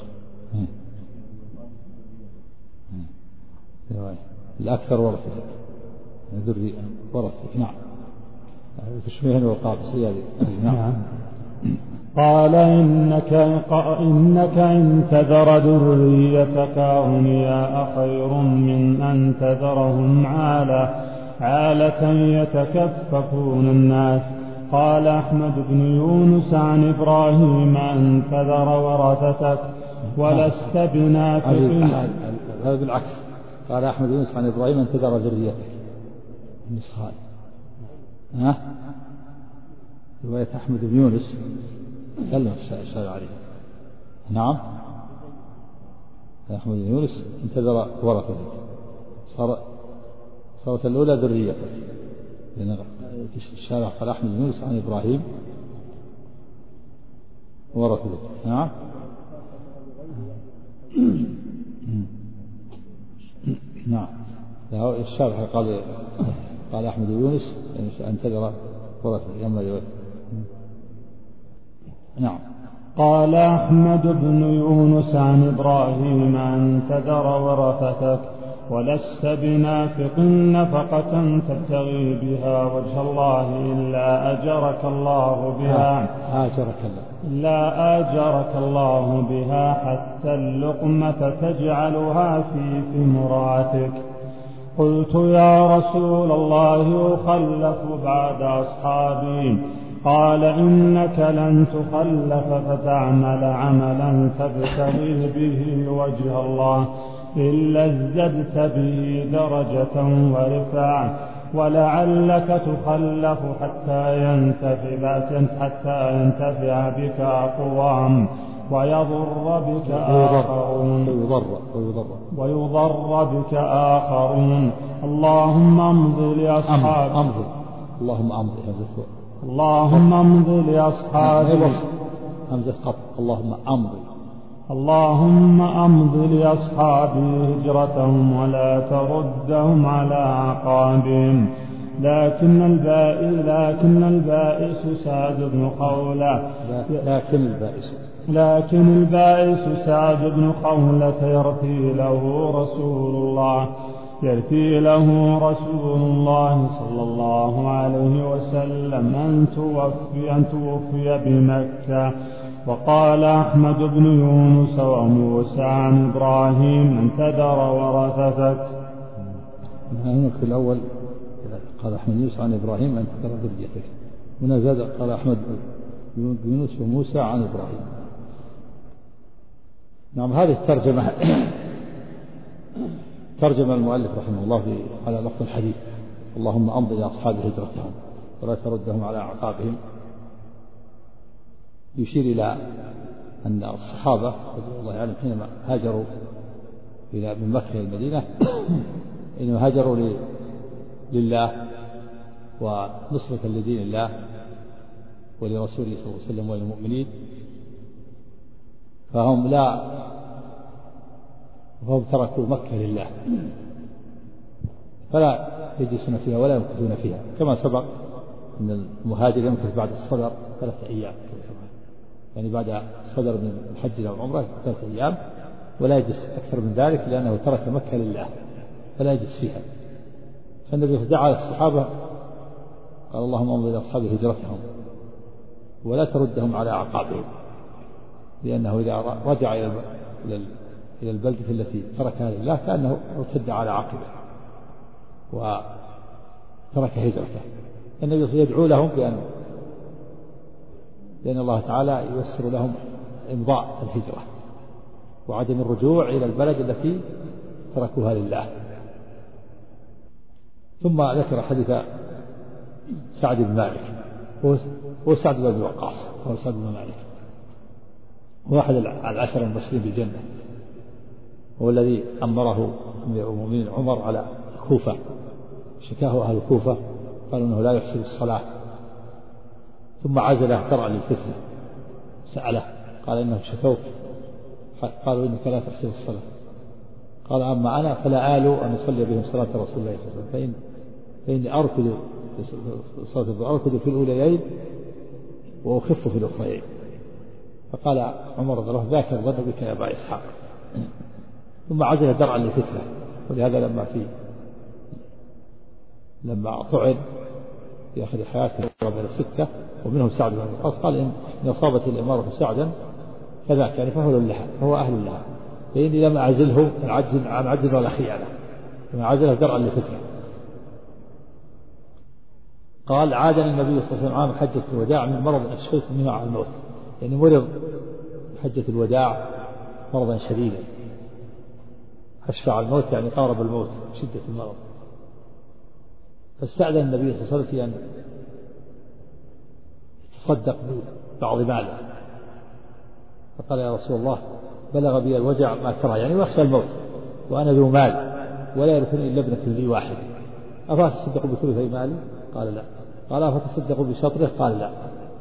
الأكثر ورثتك ذرية ورثتك. نعم، تشبيه وقع في سيادة. نعم. قال: إنك إن تذر ذريتك أغنياء خير من أن تذرهم عالة يتكففون الناس. قال أحمد بن يونس عن إبراهيم: أن تذر ورثتك ولست بنافق. هذا بالعكس، قال أحمد بن يونس عن إبراهيم: أن تذر ذريتك. النسخة رواية أحمد بن يونس تكلم الشارع عليه. نعم، أحمد بن يونس انتظر ورثتك، صارت الأولى ذريتك، لأن الشارع قال أحمد بن يونس عن إبراهيم ورثتك. نعم. نعم، الشارع قال أحمد بن يونس انتظر ورثتك يوم يوم. نعم. قال أحمد بن يونس عن إبراهيم: أن تذر ورثتك ولست بنافق نفقة تبتغي بها وجه الله إلا أجرك الله بها حتى اللقمة تجعلها في امرأتك. قلت: يا رسول الله، أخلف بعد أصحابي؟ قال: إنك لن تخلف فتعمل عملا تبتغي به وجه الله إلا ازددت به درجة ورفعة، ولعلك تخلف حتى ينتفع بك أقوام ويضر بك آخرون. اللهم امض لأصحابي اللهم امض لأصحابي اللهم أمض لأصحابي هجرتهم ولا تردهم على أعقابهم. لكن البائس سعد بن خولة يرثي له رسول الله صلى الله عليه وسلم أن توفي بمكة. وقال أحمد بن يونس وموسى عن إبراهيم: أن تذر ورثتك. في الأول قال أحمد يونس عن إبراهيم: أن تذر ذريتك. هنا زاد قال أحمد بن يونس وموسى عن إبراهيم. نعم، هذه الترجمة ترجم المؤلف رحمه الله على لفظ الحديث: اللهم أمض إلى أصحاب هجرتهم ولا تردهم على أعقابهم. يشير إلى أن الصحابة رضي الله عنهم حينما هاجروا من مكة إلى المدينة إنهم هاجروا لله ونصرة لدين الله ولرسوله صلى الله عليه وسلم وللمؤمنين، فهم تركوا مكة لله فلا يجلسون فيها ولا يمكثون فيها، كما سبق أن المهاجر يمكث بعد الصدر 3 أيام، يعني بعد الصدر من الحج أو العمرة 3 أيام، ولا يجلس أكثر من ذلك لأنه ترك مكة لله فلا يجلس فيها. فالنبي دعا الصحابة قال اللهم انظر إلى أصحاب هجرتهم ولا تردهم على أعقابهم، لأنه إذا رجع إلى البلدة التي تركها لله كأنه ارتد على عقبه وترك هجرته. النبي يدعو لهم لأن الله تعالى ييسر لهم إمضاء الهجرة وعدم الرجوع إلى البلد التي تركوها لله. ثم ذكر حديث سعد بن مالك، هو سعد بن وقاص، هو سعد بن مالك، هو أحد 10 المبشرين بالجنة، هو الذي أمره أمير المؤمنين عمر على الكوفة، شكاه أهل الكوفة قالوا أنه لا يحسن الصلاة، ثم عزله درعا للفتنة، سأله قال إنهم شكوك، قالوا إنك لا تحسن الصلاة، قال أما أنا فلا آل أن أصلي بهم صلاة رسول الله صلى الله عليه وسلم، فإني أركض في الأوليين وأخف في الأخريين. فقال عمر رضي الله عنه ذاك الظن بك يا أبا إسحاق، ثم عزل درعا للفتنة. ولهذا لما طعن في آخر حياته من 6 ومنهم سعد بن وقاص قال إن أصابت الإمارة سعدا فذاك يعني فهو أهل لها، فإني لم أعزله عن عجز ولا خيانة، لما عزله درعا للفتنة. قال عادني النبي صلى الله عليه وسلم عام حجة الوداع من مرض أشفيت منه على الموت، يعني مرض حجة الوداع مرضا شديدا أشفى على الموت، يعني قارب الموت شدة المرض، فاستأذن النبي صلى الله عليه وسلم في أن يتصدق ببعض ماله، فقال يا رسول الله بلغ بي الوجع ما ترى، يعني وأخشى الموت وأنا ذو مال ولا يرثني إلا ابنة لي واحدة، أفتصدق بثلثي مالي؟ قال لا. قال أفتصدق بشطره؟ قال لا.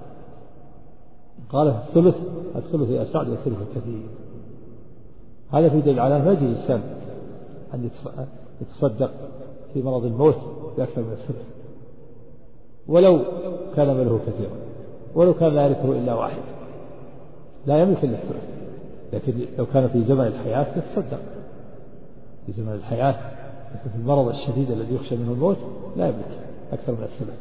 قال الثلث يا سعد والثلث كثير. هذا في دليل على ما يجوز الإنسان أن يتصدق في مرض الموت بأكثر من الثلث ولو كان ماله كثيرا، ولو كان لا يرثه إلا واحد لا يملك إلا الثلث، لكن لو كان في زمن الحياة يتصدق في زمن الحياة، لكن في المرض الشديد الذي يخشى منه الموت لا يملك أكثر من الثلث.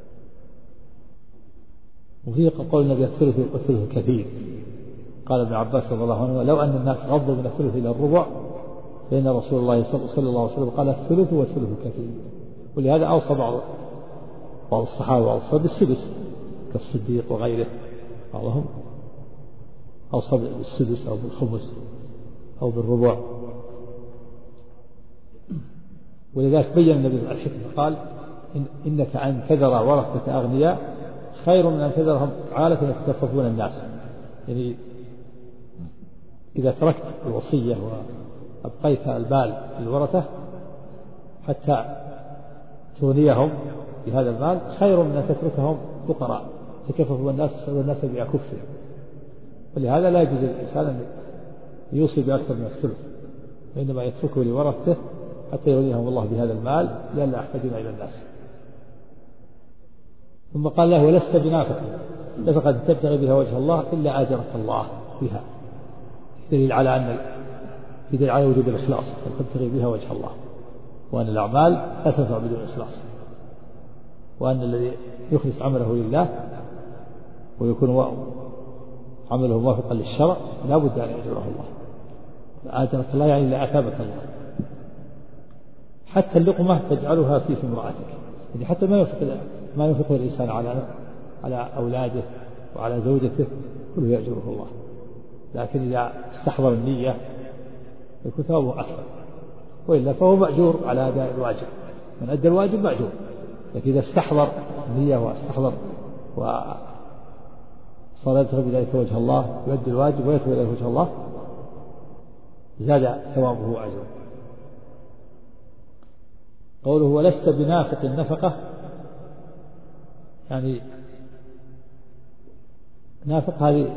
وفيه قول النبي الثلث والثلث كثير. قال ابن عباس رضي الله عنه لو أن الناس غضوا من الثلث إلى الربع فإن رسول الله صلى الله عليه وسلم قال الثلث والثلث كثير. ولهذا أوصى بعض الصحابة وأوصى بالسدس كالصديق وغيره، بعضهم أوصى بالسدس أو بالخمس أو بالربع. ولذلك بين النبي الحكمة قال إنك أن تذر ورثة أغنياء خير من أن تذرهم عالة يتكففون الناس، يعني إذا تركت الوصية وأبقيت المال للورثة حتى تغنيهم بهذا المال خير من أن تتركهم فقراء تكففوا الناس بأكفهم. ولهذا لا يجوز الإنسان أن يوصي بأكثر من الثلث، وإنما يتركه لورثته حتى يغنيهم الله بهذا المال لئلا يحتاجون إلى الناس. ثم قال له ولست بنافق نفقة تبتغي بها وجه الله إلا أجرك الله بها، دليل على أن في دليل على وجوب الإخلاص، تبتغي بها وجه الله، وأن الأعمال لا تنفع بدون إخلاص، وأن الذي يخلص عمله لله ويكون عمله موافقا للشرع لا بد أن يأجره الله. أجرك الله يعني لا أثابك الله. حتى اللقمة تجعلها في امرأتك، يعني حتى ما ينفقه الإنسان على أولاده وعلى زوجته كله يأجره الله، لكن إذا استحضر النية يكون ثوابه أكثر، وإلا فهو مأجور على أداء الواجب، من أدى الواجب مأجور، لكن إذا استحضر النية واستحضر صار يبتغي بذلك وجه الله يؤدي الواجب ويبتغي بذلك وجه الله زاد ثوابه وأجره. قوله ولست بنافق النفقة يعني نافق هذه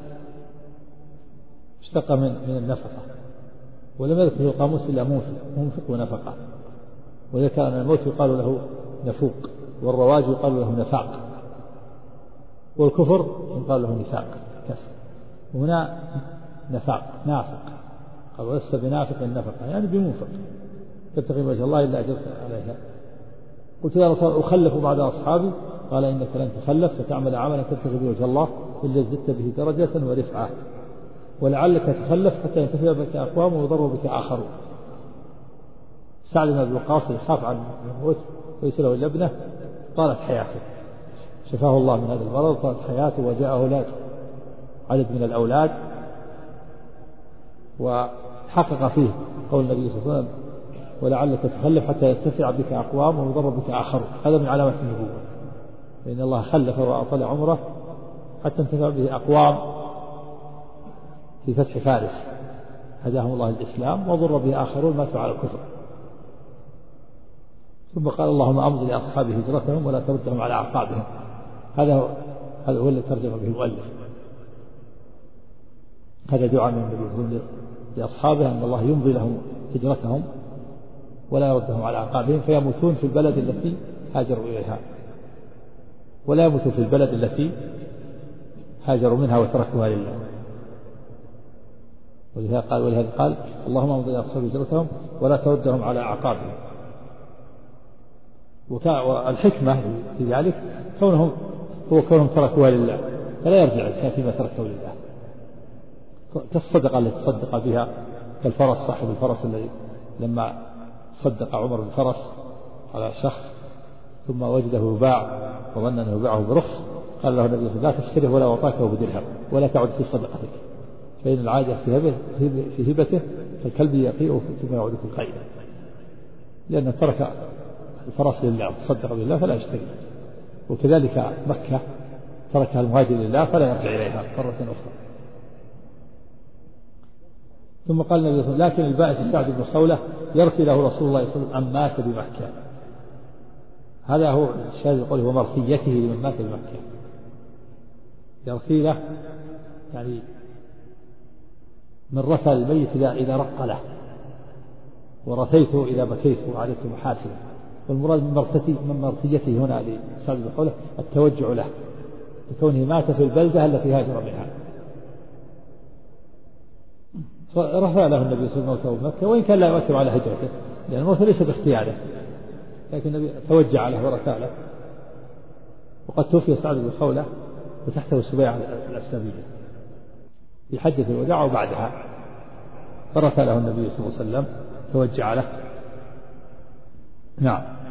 اشتق من النفقة، ولم يذكر في القاموس إلا منفق ونفقة، وذكر أن الموت يقال له نفوق، والرواج يقال له نفاق، والكفر يقال له نفاق كسر، وهنا نافق قال ولست بنافق النفقة يعني بمنفق تبتغي وجه الله إلا أجرت عليها. قلت يا رسول الله أخلف بعد أصحابي؟ قال إنك لن تخلف فتعمل عملا تبتغي به وجه الله إلا ازددت به درجة ورفعة، ولعلك تخلف حتى ينتفع بك أقوام ويضر بك آخرون. سعد بن أبي وقاص يخاف عن الموت ويسأله إلى ابنه، طالت حياته شفاه الله من هذا المرض، طالت حياته وجاءه أولاد عدد من الأولاد، وحقق فيه قول النبي صلى الله عليه وسلم ولعلك تخلف حتى ينتفع بك أقوام ويضر بك آخرون. هذا من علامة النبوة، فإن الله خلف وأطال عمره حتى انتفع به أقوام في فتح فارس هداهم الله الإسلام، وضر به آخرون ماتوا على الكفر. ثم قال اللهم أمض لأصحاب هجرتهم ولا تردهم على أعقابهم. هذا هو الذي ترجم به المؤلف، هذا دعاء من النبي لأصحابه أن الله يمضي لهم هجرتهم ولا يردهم على أعقابهم فيموتون في البلد التي هاجروا إليها، ولا يموتوا في البلد التي هاجروا منها وتركوها لله. ولهذا قال اللهم امضي لأصحاب هجرتهم ولا تردهم على أعقابهم. والحكمة في ذلك كونهم تركوها لله فلا يرجع الإنسان فيما تركه لله، كالصدقة التي تصدق بها، كالفرس صاحب الفرس الذي لما صدق عمر بالفرس على شخص ثم وجده يباع وظن أنه يباعه برخص، قال له النبي لا تشتريه ولا أعطاكه بدرهم ولا تعد في صدقتك، فإن العادة في هبته فالكلب يقيء ثم يعود في القيء، لأنه ترك الفرس لله تصدق بالله فلا يشتري. وكذلك مكة تركها المهاجر لله فلا يرجع إليها مرة أخرى. ثم قال النبي صلى الله عليه وسلم لكن البائس سعد بن خولة يرثي له رسول الله صلى الله عليه وسلم أن مات بمكة. هذا هو الشاهد يقول هو مرثيته لمن مات بمكة، يرثي له يعني من رثى الميت إذا رق له، ورثيته إذا بكيت وعددت محاسنا. والمراد من مرثيته هنا لسعد بن خولة التوجع له لكونه مات في البلدة التي هاجر منها، فرفع له النبي صلى الله عليه وسلم مكة وإن كان لا يؤثر على هجرته لأن الموت ليس باختياره، لكن النبي توجع له ورثى له. وقد توفي سعد بن خولة وتحته السبيعة الأسلامية في حجة الوداع وبعدها، فرثى له النبي صلى الله عليه وسلم توجع له. نعم.